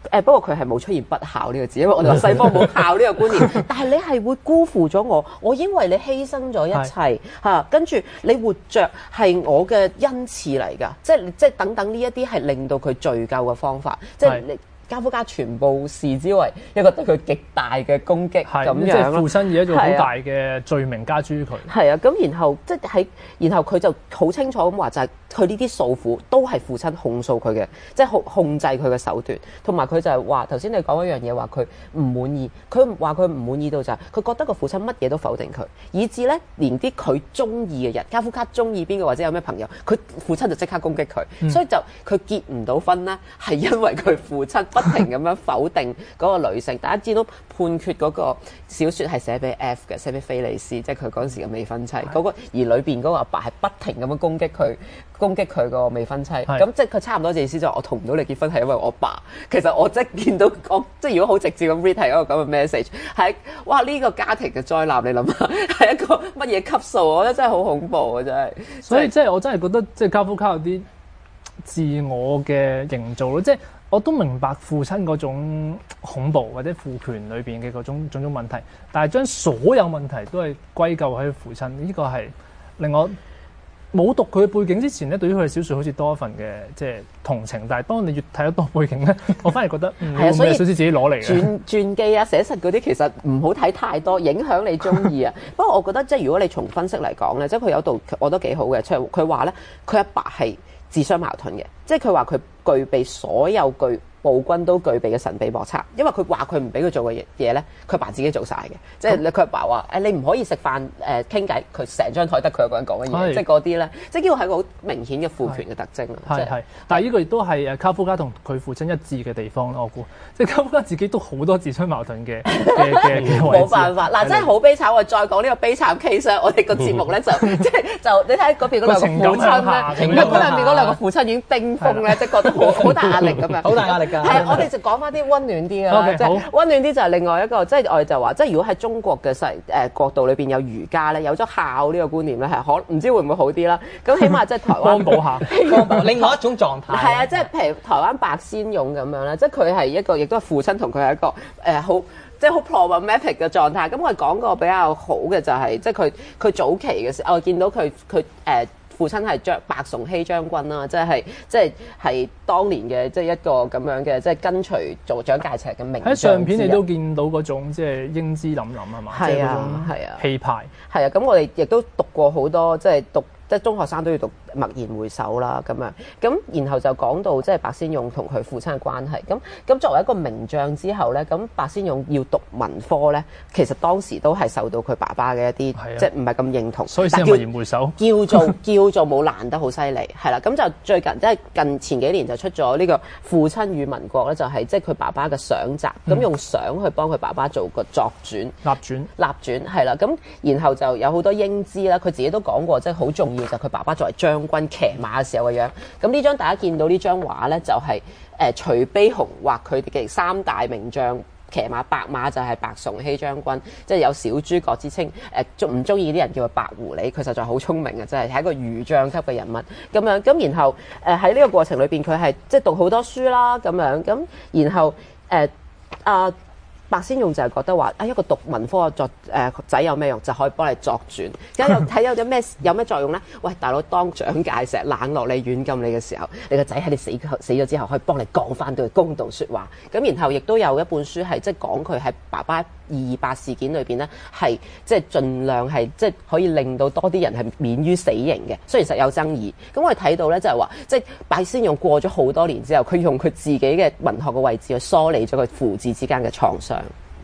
誒不過佢係冇出現不孝呢個字，因為我哋話西方冇孝呢個觀念，但係你係會辜負咗我，我因為你犧牲咗一切嚇，跟住你活着係我嘅恩賜嚟㗎，即係即係等等呢一啲係令到佢罪疚嘅方法，即係你。卡夫卡全部視之為一個對佢極大嘅攻擊咁樣， 即係父親以一種好大嘅罪名加諸於佢。 係啊，咁然後即係喺，然後佢就好清楚咁話，就係佢呢啲訴苦都係父親控訴佢嘅，即係控控制佢嘅手段，同埋佢就係話頭先你講一樣嘢話佢唔滿意，佢話佢唔滿意到就係佢覺得個父親乜嘢都否定佢，以至咧連啲佢中意嘅人，卡夫卡中意邊個或者有咩朋友，佢父親就即刻攻擊佢，嗯、所以就佢結唔到婚咧，係因為佢父親。不停咁樣否定嗰個女性，大家知道判決嗰個小説係寫俾 F 嘅，寫俾菲利斯，即係佢嗰陣時嘅未婚妻。嗰、那個而裏邊嗰個阿爸係不停咁樣攻擊佢，攻擊佢個未婚妻。咁即係佢差唔多嘅意思就係我同唔到你結婚係因為我爸。其實我即係見到我即係如果好直接咁 read 係一個咁嘅 message，係哇呢、這個家庭嘅災難，你諗下係一個乜嘢級數？我覺得真係好恐怖啊！真係。 所以即係我真係覺得即係卡夫卡有啲自我嘅營造咯，即係。我都明白父親嗰種恐怖或者父權裏邊嘅嗰種種種問題，但係將所有問題都係歸咎喺父親，呢、這個係令我冇讀佢嘅背景之前咧，對於佢嘅小説好似多一份嘅即係同情。但係當你越睇得多背景咧，我反而覺得嗯係啊，所以小説自己攞嚟嘅傳傳記啊、寫實嗰啲其實唔好睇太多，影響你中意啊。不過我覺得即係如果你從分析嚟講咧，即係佢有度我覺得幾好嘅，即係佢話咧，佢阿爸係自相矛盾嘅，即係佢話佢具備所有具暴君都具備嘅神秘莫測，因為佢話佢唔俾佢做嘅嘢咧，佢爸自己做晒嘅。即係佢阿爸話誒，你唔可以食飯誒傾偈，佢成張台得佢一個人講嘅嘢，即係嗰啲咧，即係呢個係一個好明顯嘅父權嘅特徵啊。 係係，但係呢個亦都係誒卡夫卡同佢父親一致嘅地方咯。我估即係卡夫卡自己都好多自相矛盾嘅嘅嘅冇辦法嗱，真係好悲慘。我再講呢個悲慘 case，我哋個節目咧就即係就你睇嗰邊嗰兩個父親咧，嗰兩邊嗰兩個父親已經冰封咧，即係覺得好好大壓力咁樣， 好大壓力㗎。 係，我哋就講翻啲溫暖啲嘅啦，即係溫暖啲就係另外一個，即係我哋就話，即係如果喺中國嘅世誒角度裏邊有儒家咧，有咗孝呢個觀念咧，係可唔知會唔會好啲啦？咁起碼即係台灣幫補下， 另外一種狀態。 係啊，即係譬如台灣白先勇咁樣咧，即係佢係一個，亦都係父親同佢係一個誒好。即係好 problematic 嘅狀態。咁我哋講個比較好嘅就係、是，即係佢佢早期嘅時候，我見到佢佢誒父親係將白崇禧將軍啦，即係即係係當年嘅即係一個咁樣嘅即係跟隨做蔣介石嘅名將。喺相片你都見到嗰種即係英姿凛凛係嘛？ 係啊，係啊， 氣派。 係啊，咁我哋亦都讀過好多即係讀。即係中學生都要讀驀然回首啦，咁樣咁，然後就講到即係白先勇同佢父親嘅關係。咁咁作為一個名將之後咧，咁白先勇要讀文科咧，其實當時都係受到佢爸爸嘅一啲、啊、即係唔係咁認同， 所以先驀然回首， 叫做叫做冇難得好犀利，係啦。咁就最近即係近前幾年就出咗呢個父親與民國咧，就係即係佢爸爸嘅相集，咁、嗯、用相去幫佢爸爸做個作傳、立傳、 立傳係啦。咁然後就有好多英姿啦，佢自己都講過，即係好重要。就佢爸爸作為將軍騎馬嘅時候嘅樣，咁呢張大家見到呢張畫咧，就係誒徐悲鴻畫佢哋嘅三大名將騎馬，白馬就係白崇禧將軍，即係有小諸葛之稱。誒中唔中意啲人叫佢白狐狸，佢實在好聰明啊，真係係一個儒將級嘅人物咁樣。咁然後誒喺呢個過程裏邊，佢係即係讀好多書啦咁樣。咁然後誒、呃、啊。白先勇就係覺得話啊，一個讀文科嘅作誒仔有咩用？就可以幫你作傳。咁有睇有啲咩有咩作用咧？喂，大佬當蔣介石冷落你軟禁你嘅時候，你個仔喺你死死咗之後，可以幫你講翻對公道説話。咁然後亦都有一本書係即係講佢喺爸爸二二八事件裏邊咧，係即係盡量係即係可以令到多啲人係免於死刑嘅。雖然實有爭議，咁我哋睇到咧就係話，即係白先勇過咗好多年之後，佢用佢自己嘅文學嘅位置去梳理咗佢父子之間嘅創傷。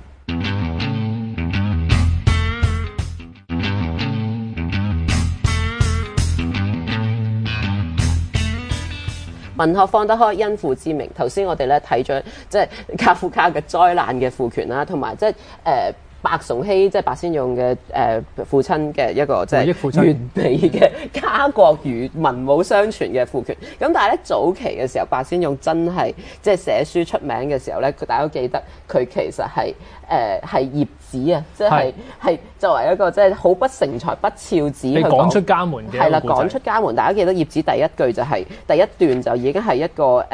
文學放得開，因父之名。頭先我哋咧睇咗即係卡夫卡嘅災難嘅父權啦，同埋即係誒。呃白崇禧即係白先勇嘅誒、呃、父親嘅一個即係完美嘅家國與文武雙全嘅父權。咁但係咧早期嘅時候，白先勇真係即係寫書出名嘅時候咧，佢大家都記得佢其實係誒係葉子啊，即係係作為一個即係好不成才不肖子去趕出家門嘅。 係啦，趕出家門。大家記得葉子第一句就係、是、第一段就已經係一個誒。呃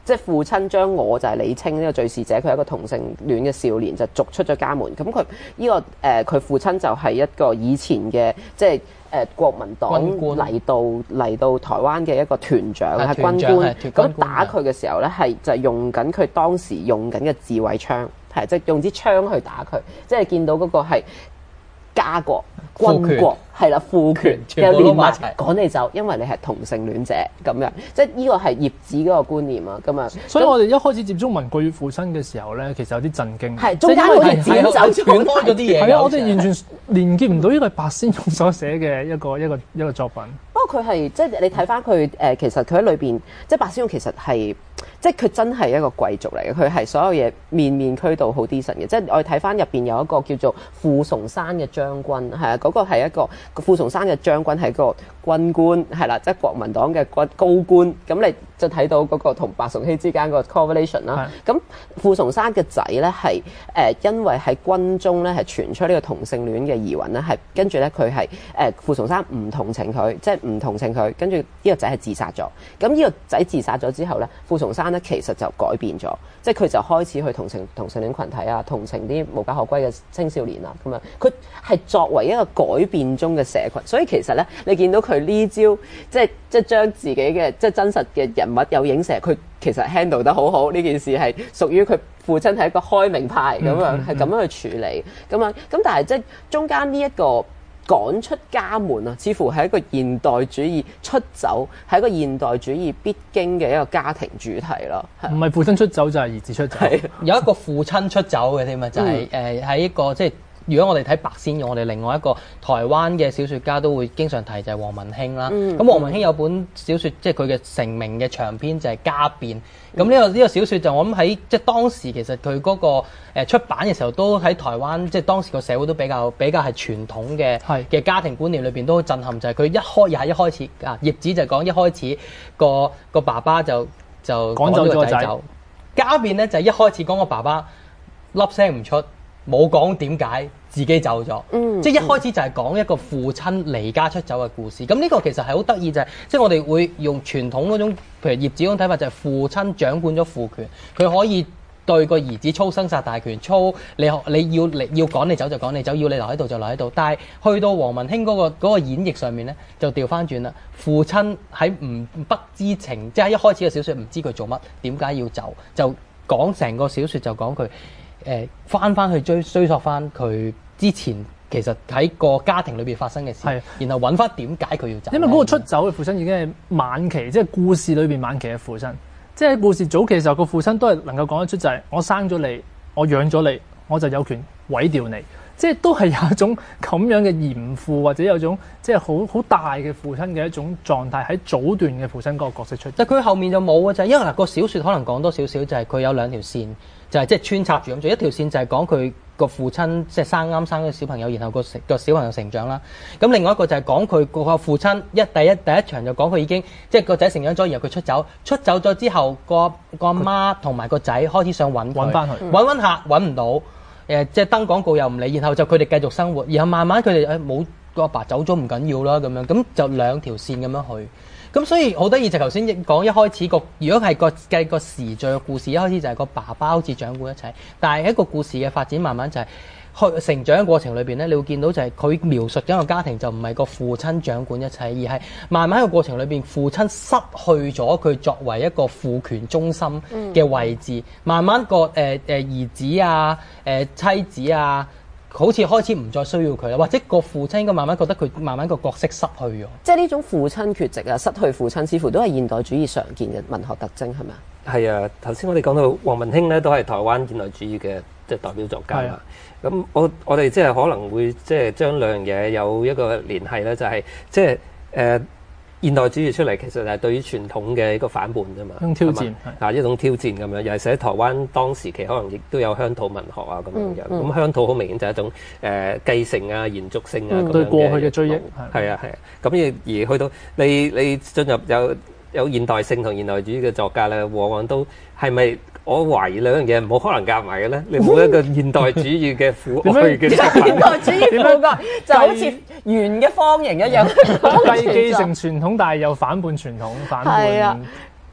即係父親將我就係李清呢個敘事者，佢係一個同性戀嘅少年，就逐出咗家門。咁佢呢個誒佢、呃、父親就係一個以前嘅即係誒、呃、國民黨嚟到嚟到台灣嘅一個團長係軍官。咁打佢嘅時候咧，係就係用緊佢當時用緊嘅自衛槍，係即係用支槍去打佢，即係見到嗰個係家國軍國。係啦，父權又連埋趕你走，因為你係同性戀者咁樣，即係呢個係葉子嗰個觀念啊，咁啊。 所以我哋一開始接觸文句與父親嘅時候咧，其實有啲震驚。 係中間好似剪走咗多咗啲嘢。 係啊，我哋完全連結唔到呢個係白先勇所寫嘅一個一個一個作品。 不過佢係即係你睇翻佢誒，其實佢喺裏邊，即係白先勇其實係即係佢真係一個貴族嚟嘅，佢係所有嘢面面俱到好 decent 嘅。即係我哋睇翻入邊有一個叫做傅崇山嘅將軍，係啊，嗰、那個係一個。傅崇山嘅將軍係個軍官，係啦，即係國民黨嘅軍高官。咁你就睇到嗰個同白崇禧之間個 correlation 啦。咁傅崇山嘅仔咧係誒，因為喺軍中咧係傳出呢個同性戀嘅疑雲咧，係跟住咧佢係誒傅崇山唔同情佢，即係唔同情佢，跟住呢個仔係自殺咗。咁呢個仔自殺咗之後咧，傅崇山咧其實就改變咗，即係佢就開始去同情同性戀群體啊，同情啲無家可歸嘅青少年啊咁樣。佢係作為一個改變中嘅社群，所以其實咧，你見到佢呢招，即係即係將自己嘅即係真實嘅人物有影射，佢其實 handle 得好好。呢件事係屬於佢父親係一個開明派咁樣，係咁樣去處理咁樣。咁但係即係中間呢一個趕出家門啊，似乎係一個現代主義出走，係一個現代主義必經嘅一個家庭主題咯。 唔係父親出走就係兒子出走， 有一個父親出走嘅添啊，就係誒喺一個即係。如果我哋睇白先勇，我哋另外一個台灣嘅小說家都會經常提就係黃文興啦。咁黃、嗯、文興有本小說，即係佢嘅成名嘅長篇就係、是《家變》。咁呢、嗯、個呢、這個小說就我諗喺即係當時其實佢嗰個出版嘅時候，都喺台灣即係當時個社會都比較比較係傳統嘅嘅是家庭觀念裏邊都好震撼，就係、是、佢一開又係一開始啊葉子就講一開始個個爸爸就就趕咗個仔走。家變咧就係、是、一開始講個爸爸粒聲唔出。冇講點解自己走咗，嗯、即係一開始就係講一個父親離家出走嘅故事。咁呢個其實係好得意，就係即係我哋會用傳統嗰種，譬如葉子嗰種睇法，就係父親掌管咗父權，佢可以對個兒子操生殺大權，操你你要你要趕你走就趕你走，要你留喺度就留喺度。但係去到黃文興嗰個嗰個演繹上面咧，就調翻轉啦。父親喺唔不知情，即係一開始嘅小説唔知佢做乜，點解要走，就講成個小説就講佢。誒翻翻去追追溯翻佢之前其實喺個家庭裏邊發生嘅事，的然後揾翻點解佢要走。因為嗰個出走嘅父親已經係晚期，即係故事裏邊晚期嘅父親。即係故事早期嘅時候，個父親都係能夠講得出就係我生咗你，我養咗你，我就有權毀掉你。即係都係有一種咁樣嘅嚴父，或者有種即係好好大嘅父親嘅一種狀態喺早段嘅父親嗰個角色出現。 但佢後面就冇啊，就係因為嗱個小説可能講多少少，就係佢有兩條線。就係即係穿插住咁做，一條線就係講佢個父親即係生啱生咗小朋友，然後個個小朋友成長啦。咁另外一個就係講佢個父親一第一第一場就講佢已經即係個仔成長咗，然後佢出走，出走咗之後個個阿媽同埋個仔開始想揾揾翻佢， 揾揾下揾唔到，誒即係登廣告又唔理，然後就佢哋繼續生活，然後慢慢佢哋誒冇個阿爸走咗唔緊要啦咁樣，咁就兩條線咁樣去。咁所以好得意就頭先講一開始個，如果係個計個時序嘅故事，一開始就係個爸爸好似掌管一切，但係一個故事嘅發展慢慢就係、是、去成長嘅過程裏邊咧，你會見到就係佢描述緊一個家庭就唔係個父親掌管一切，而係慢慢嘅過程裏邊，父親失去咗佢作為一個父權中心嘅位置，嗯、慢慢個誒誒兒子啊、誒、呃、妻子啊。好似開始唔再需要佢啦，或者個父親應該慢慢覺得佢慢慢個角色失去咗。 即係呢種父親缺席啊，失去父親，似乎都係現代主義常見嘅文學特徵，係咪啊？ 係啊，頭先我哋講到黃文興咧，都係台灣現代主義嘅即係代表作家啦。咁的我我哋即係可能會即係將兩樣嘢有一個聯繫咧，就係、是、即係誒。呃現代主義出嚟其實就係對於傳統嘅一個反叛啫嘛， 一種挑戰啊，一種挑戰咁樣。尤其是喺台灣當時期，可能亦都有鄉土文學啊咁樣樣。咁、嗯嗯、鄉土好明顯就係一種誒、呃、繼承啊、延續性啊咁、嗯、樣對過去嘅追憶係啊係啊。咁而而去到你你進入有有現代性同現代主義嘅作家咧，往往都係咪？我懷疑兩樣嘢冇可能夾埋嘅咧，你冇一個現代主義嘅父愛嘅作品。 現代主義父愛就好似圓嘅方形一樣， 繼繼承傳統，但係又反叛傳統，反叛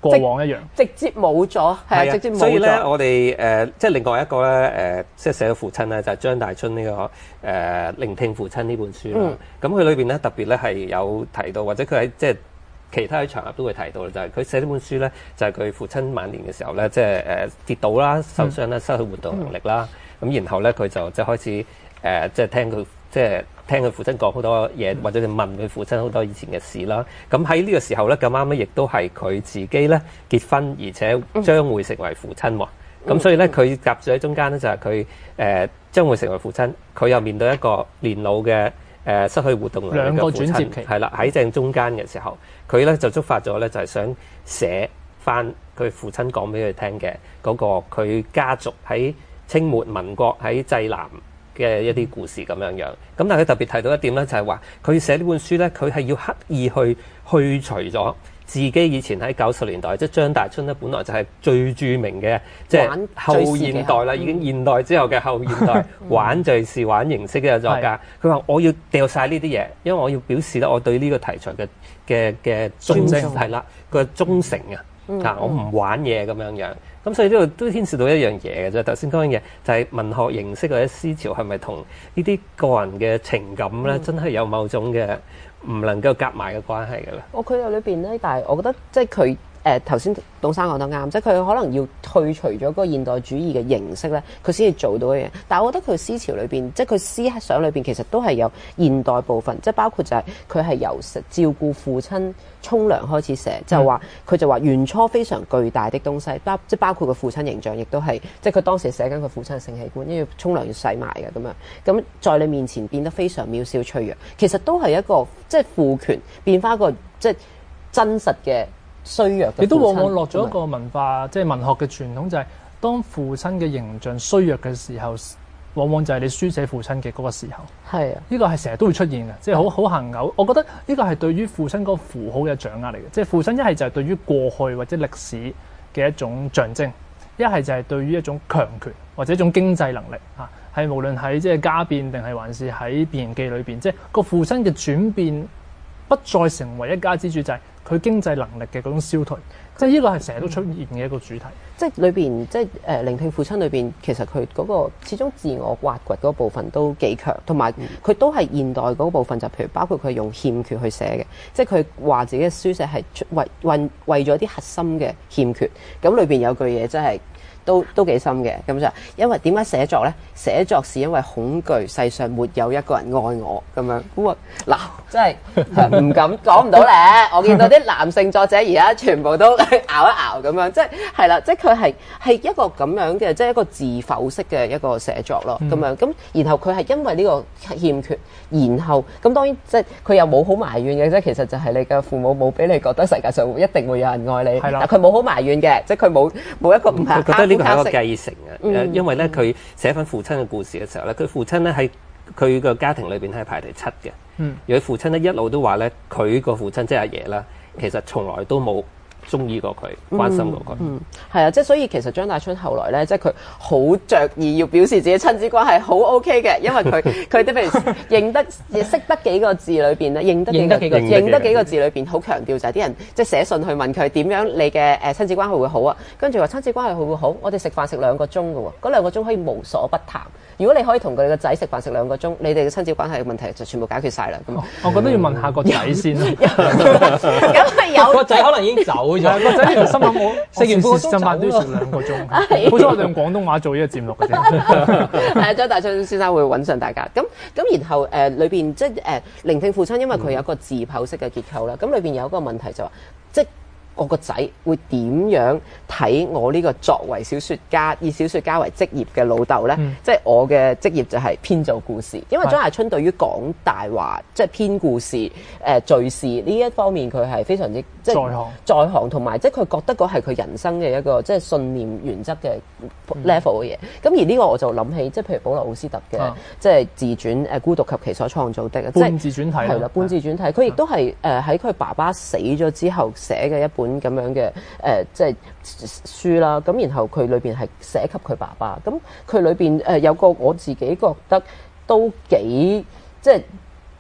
過往一樣， 直接冇咗，係啊，直接冇咗。 所以咧，我哋誒、呃、即係另外一個咧誒、呃，即係寫咗父親咧，就係、是、張大春呢、這個誒、呃《聆聽父親》呢本書啦。咁佢裏邊咧特別咧係有提到，或者佢喺即係其他啲場合都會提到，就係、是、佢寫呢本書咧，就係、是、佢父親晚年嘅時候咧，即係誒、呃、跌倒啦、受傷啦、失去活動能力啦。咁、嗯、然後咧佢就即係開始誒、呃，即係聽佢即係。聽佢父親講好多嘢，或者你問佢父親好多以前嘅事啦。咁喺呢個時候咧，咁啱咧，亦都係佢自己咧結婚，而且將會成為父親喎。咁、嗯、所以咧，佢夾住喺中間咧，就係佢誒將會成為父親，佢又面對一個年老嘅誒、呃、失去活動能力嘅父親，係啦，喺正中間嘅時候，佢咧就觸發咗咧，就係想寫翻佢父親講俾佢聽嘅嗰個佢家族喺清末民國喺濟南嘅一啲故事咁樣樣，咁但係佢特別提到一點咧，就係話佢寫呢本書咧，佢係要刻意去去除咗自己以前喺九十年代，即係張大春咧，本來就係最著名嘅，即係後現代啦，已經現代之後嘅後現代玩敘事、玩形式嘅作家。佢話我要掉晒呢啲嘢，因為我要表示咧，我對呢個題材嘅嘅嘅忠誠係啦，個忠誠啊，啊，我唔玩嘢咁樣樣。咁所以呢度都牽涉到一樣嘢嘅啫。頭先講嘅嘢就係文學形式或者思潮係咪同呢啲個人嘅情感咧，嗯、真係有某種嘅唔能夠夾埋嘅關係嘅咧？哦， 佢哋裏邊咧，但係我覺得即係佢誒頭先董生講得啱，即係佢可能要退除咗嗰個現代主義嘅形式咧，佢先至做到一樣。但係我覺得佢思潮裏邊，即係佢思想裏邊其實都係有現代部分，即係包括就係佢係由照顧父親沖涼開始寫，就話佢就話原初非常巨大的東西，包即係包括個父親形象，亦都係即係佢當時寫緊佢父親嘅性器官，因為沖涼要洗埋嘅咁樣，咁在你面前變得非常渺小脆弱，其實都係一個即係父權變翻一個即係真實嘅衰弱嘅父親。亦都往往落咗一個文化即係文學嘅傳統，就係當父親嘅形象衰弱嘅時候，往往就係你書寫父親嘅嗰個時候。係啊，呢個係成日都會出現嘅，即係好好恆久。我覺得呢個係對於父親嗰個符號嘅掌握嚟嘅，即係父親一係就係對於過去或者歷史嘅一種象徵，一係就係對於一種強權或者一種經濟能力嚇，係無論喺即係家變定係還是喺《變形記》裏邊，即係個父親嘅轉變不再成為一家之主，就係、是、佢經濟能力嘅嗰種消退。即係呢個係成日都出現嘅一個主題。嗯、 即係裏邊，即係誒聆聽父親裏邊，其實佢嗰個始終自我挖掘嗰部分都幾強，同埋佢都係現代嗰部分，就譬如包括佢用欠缺去寫嘅，即係佢話自己嘅書寫係為為為咗啲核心嘅欠缺。咁裏邊有句嘢真係都都幾深嘅，咁就因為點解寫作咧？寫作是因為恐懼世上沒有一個人愛我咁樣。咁啊嗱，真係唔敢講唔到咧。我見到啲男性作者而家全部都咬一咬咁樣，即係係啦，即係佢係係一個咁樣嘅，即係一個自否式嘅一個寫作咯。咁、嗯、樣咁，然後佢係因為呢個欠缺，然後咁當然即係佢又冇好埋怨嘅，即係其實就係你嘅父母冇俾你覺得世界上一定會有人愛你。係啦，但佢冇好埋怨嘅，即係佢冇冇一個唔係。 呢個係一個繼承啊！嗯、因為咧，佢寫翻父親嘅故事嘅時候咧，佢父親咧喺佢個家庭裏邊係排第七嘅。嗯，而佢父親咧一路都話咧，佢個父親即係阿爺啦，其實從來都冇中意過佢，關心過佢。 嗯，係、嗯、啊，即係所以其實張大春後來咧，即係佢好着意要表示自己親子關係好 OK 嘅，因為佢佢啲譬如認得識得幾個字裏邊咧，認得幾個認得幾個認得幾個字裏邊好強調就係啲人即係寫信去問佢點樣你嘅誒親子關係會好啊，跟住話親子關係會會好，我哋食飯食兩個鐘嘅喎，嗰兩個鐘可以無所不談。如果你可以同佢個仔食飯食兩個鐘，你哋嘅親子關係嘅問題就全部解決晒啦。咁、 哦，我覺得要問下個仔先啦。 咁係有個仔可能已經走咗，個仔其實心諗我食完飯食飯都要食兩個鐘。好彩我哋用廣東話做呢個節目嘅啫。 係啊，張大春先生會揾上大家。咁咁然後誒裏邊即係誒聆聽父親，因為佢有一個自剖式嘅結構啦。咁裏邊有一個問題就話、是、即我個仔會點樣睇我呢個作為小說家，以小說家為職業嘅老豆呢？嗯、即係我嘅職業就係編造故事，因為張大春對於講大話，即係編故事、誒、呃、敘事呢一方面，佢係非常之即係在行，在行同埋即係佢覺得嗰係佢人生嘅一個即係信念原則嘅 level 嘅嘢。咁、嗯、而呢個我就諗起，即係譬如保羅奧斯特嘅、啊、即係自傳誒《孤獨及其所創造的》， 半自傳體係啦，半自傳體，佢亦都係誒喺佢爸爸死咗之後寫嘅一本咁樣嘅誒、呃，即係書啦。咁然後佢裏邊係寫給佢爸爸。咁佢裏邊誒有個我自己覺得都幾即係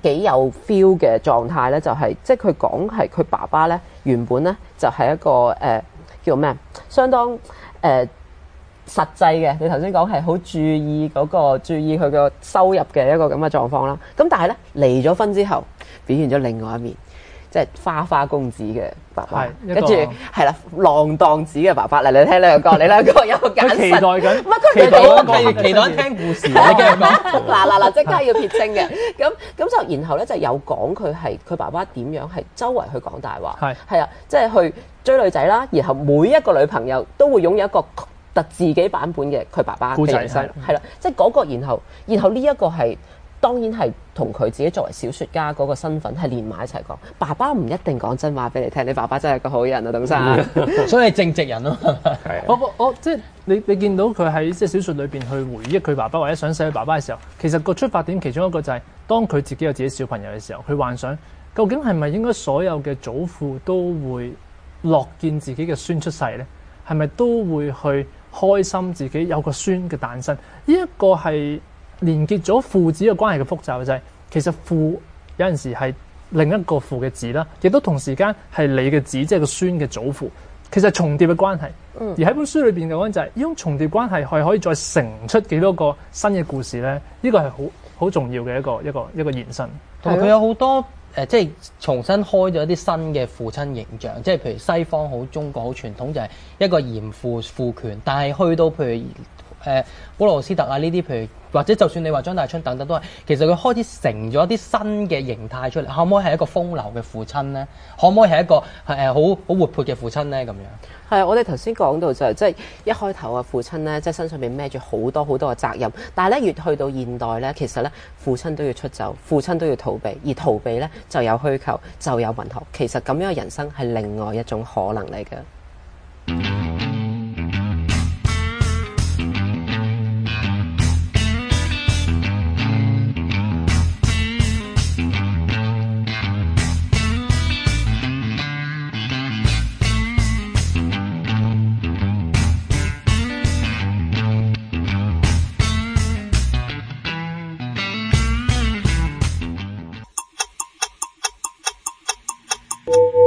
幾有 feel 嘅狀態咧，就係、是、即係佢講係佢爸爸咧原本咧就係、是、一個誒、呃、叫咩相當誒。呃實際嘅，你頭先講係好注意嗰、那個注意佢個收入嘅一個咁嘅狀況啦。咁但係咧離咗婚之後，表現咗另外一面，即係花花公子嘅爸爸，跟住係啦浪蕩子嘅爸爸。嚟，你聽兩個，你兩個有個眼神， 期待緊， 乜佢期待期待聽故事。你繼續講， 嗱嗱嗱，即刻要撇清嘅。咁咁就然後咧就有講佢係佢爸爸點樣係周圍去講大話，係係啊，即係去追女仔啦。然後每一個女朋友都會擁有一個特自己版本嘅佢爸爸嘅人生，係啦，即係嗰個，然後然後呢一個係當然係同佢自己作為小説家嗰個身份係連埋一齊講。爸爸唔一定講真話俾你聽，你爸爸真係個好人啊，鄧生， 所以係正直人咯。 我我我即係你你見到佢喺即係小説裏邊去回憶佢爸爸或者想寫佢爸爸嘅時候，其實個出發點其中一個就係當佢自己有自己小朋友嘅時候，佢幻想究竟係咪應該所有嘅祖父都會樂見自己嘅孫出世咧？係咪都會去開心自己有個孫嘅誕生？呢一個係連結咗父子嘅關係嘅複雜，就係其實父有陣時係另一個父嘅子啦，亦都同時間係你嘅子，即係個孫嘅祖父，其實重疊嘅關係。而喺本書裏邊嘅講就係呢種重疊關係係可以再成出幾多個新嘅故事咧？呢個係好好重要嘅一個一個一個延伸。 同埋佢有好多。誒、呃，即係重新開咗一啲新嘅父親形象，即係譬如西方好、中國好傳統，就係一個嚴父父權。但係去到譬如誒、呃、保羅斯特啊呢啲，譬如或者就算你話張大春等等都係，其實佢開始成咗一啲新嘅形態出嚟。可唔可以係一個風流嘅父親咧？可唔可以係一個誒好好活潑嘅父親咧？咁樣係啊，我哋頭先講到就係即係一開頭啊，父親咧即係身上面孭住好多好多嘅責任，但係咧越去到現代咧，其實咧父親都要出走，父親都要逃避，而逃避咧就有虛構，就有文學。其實咁樣嘅人生係另外一種可能嚟嘅。 you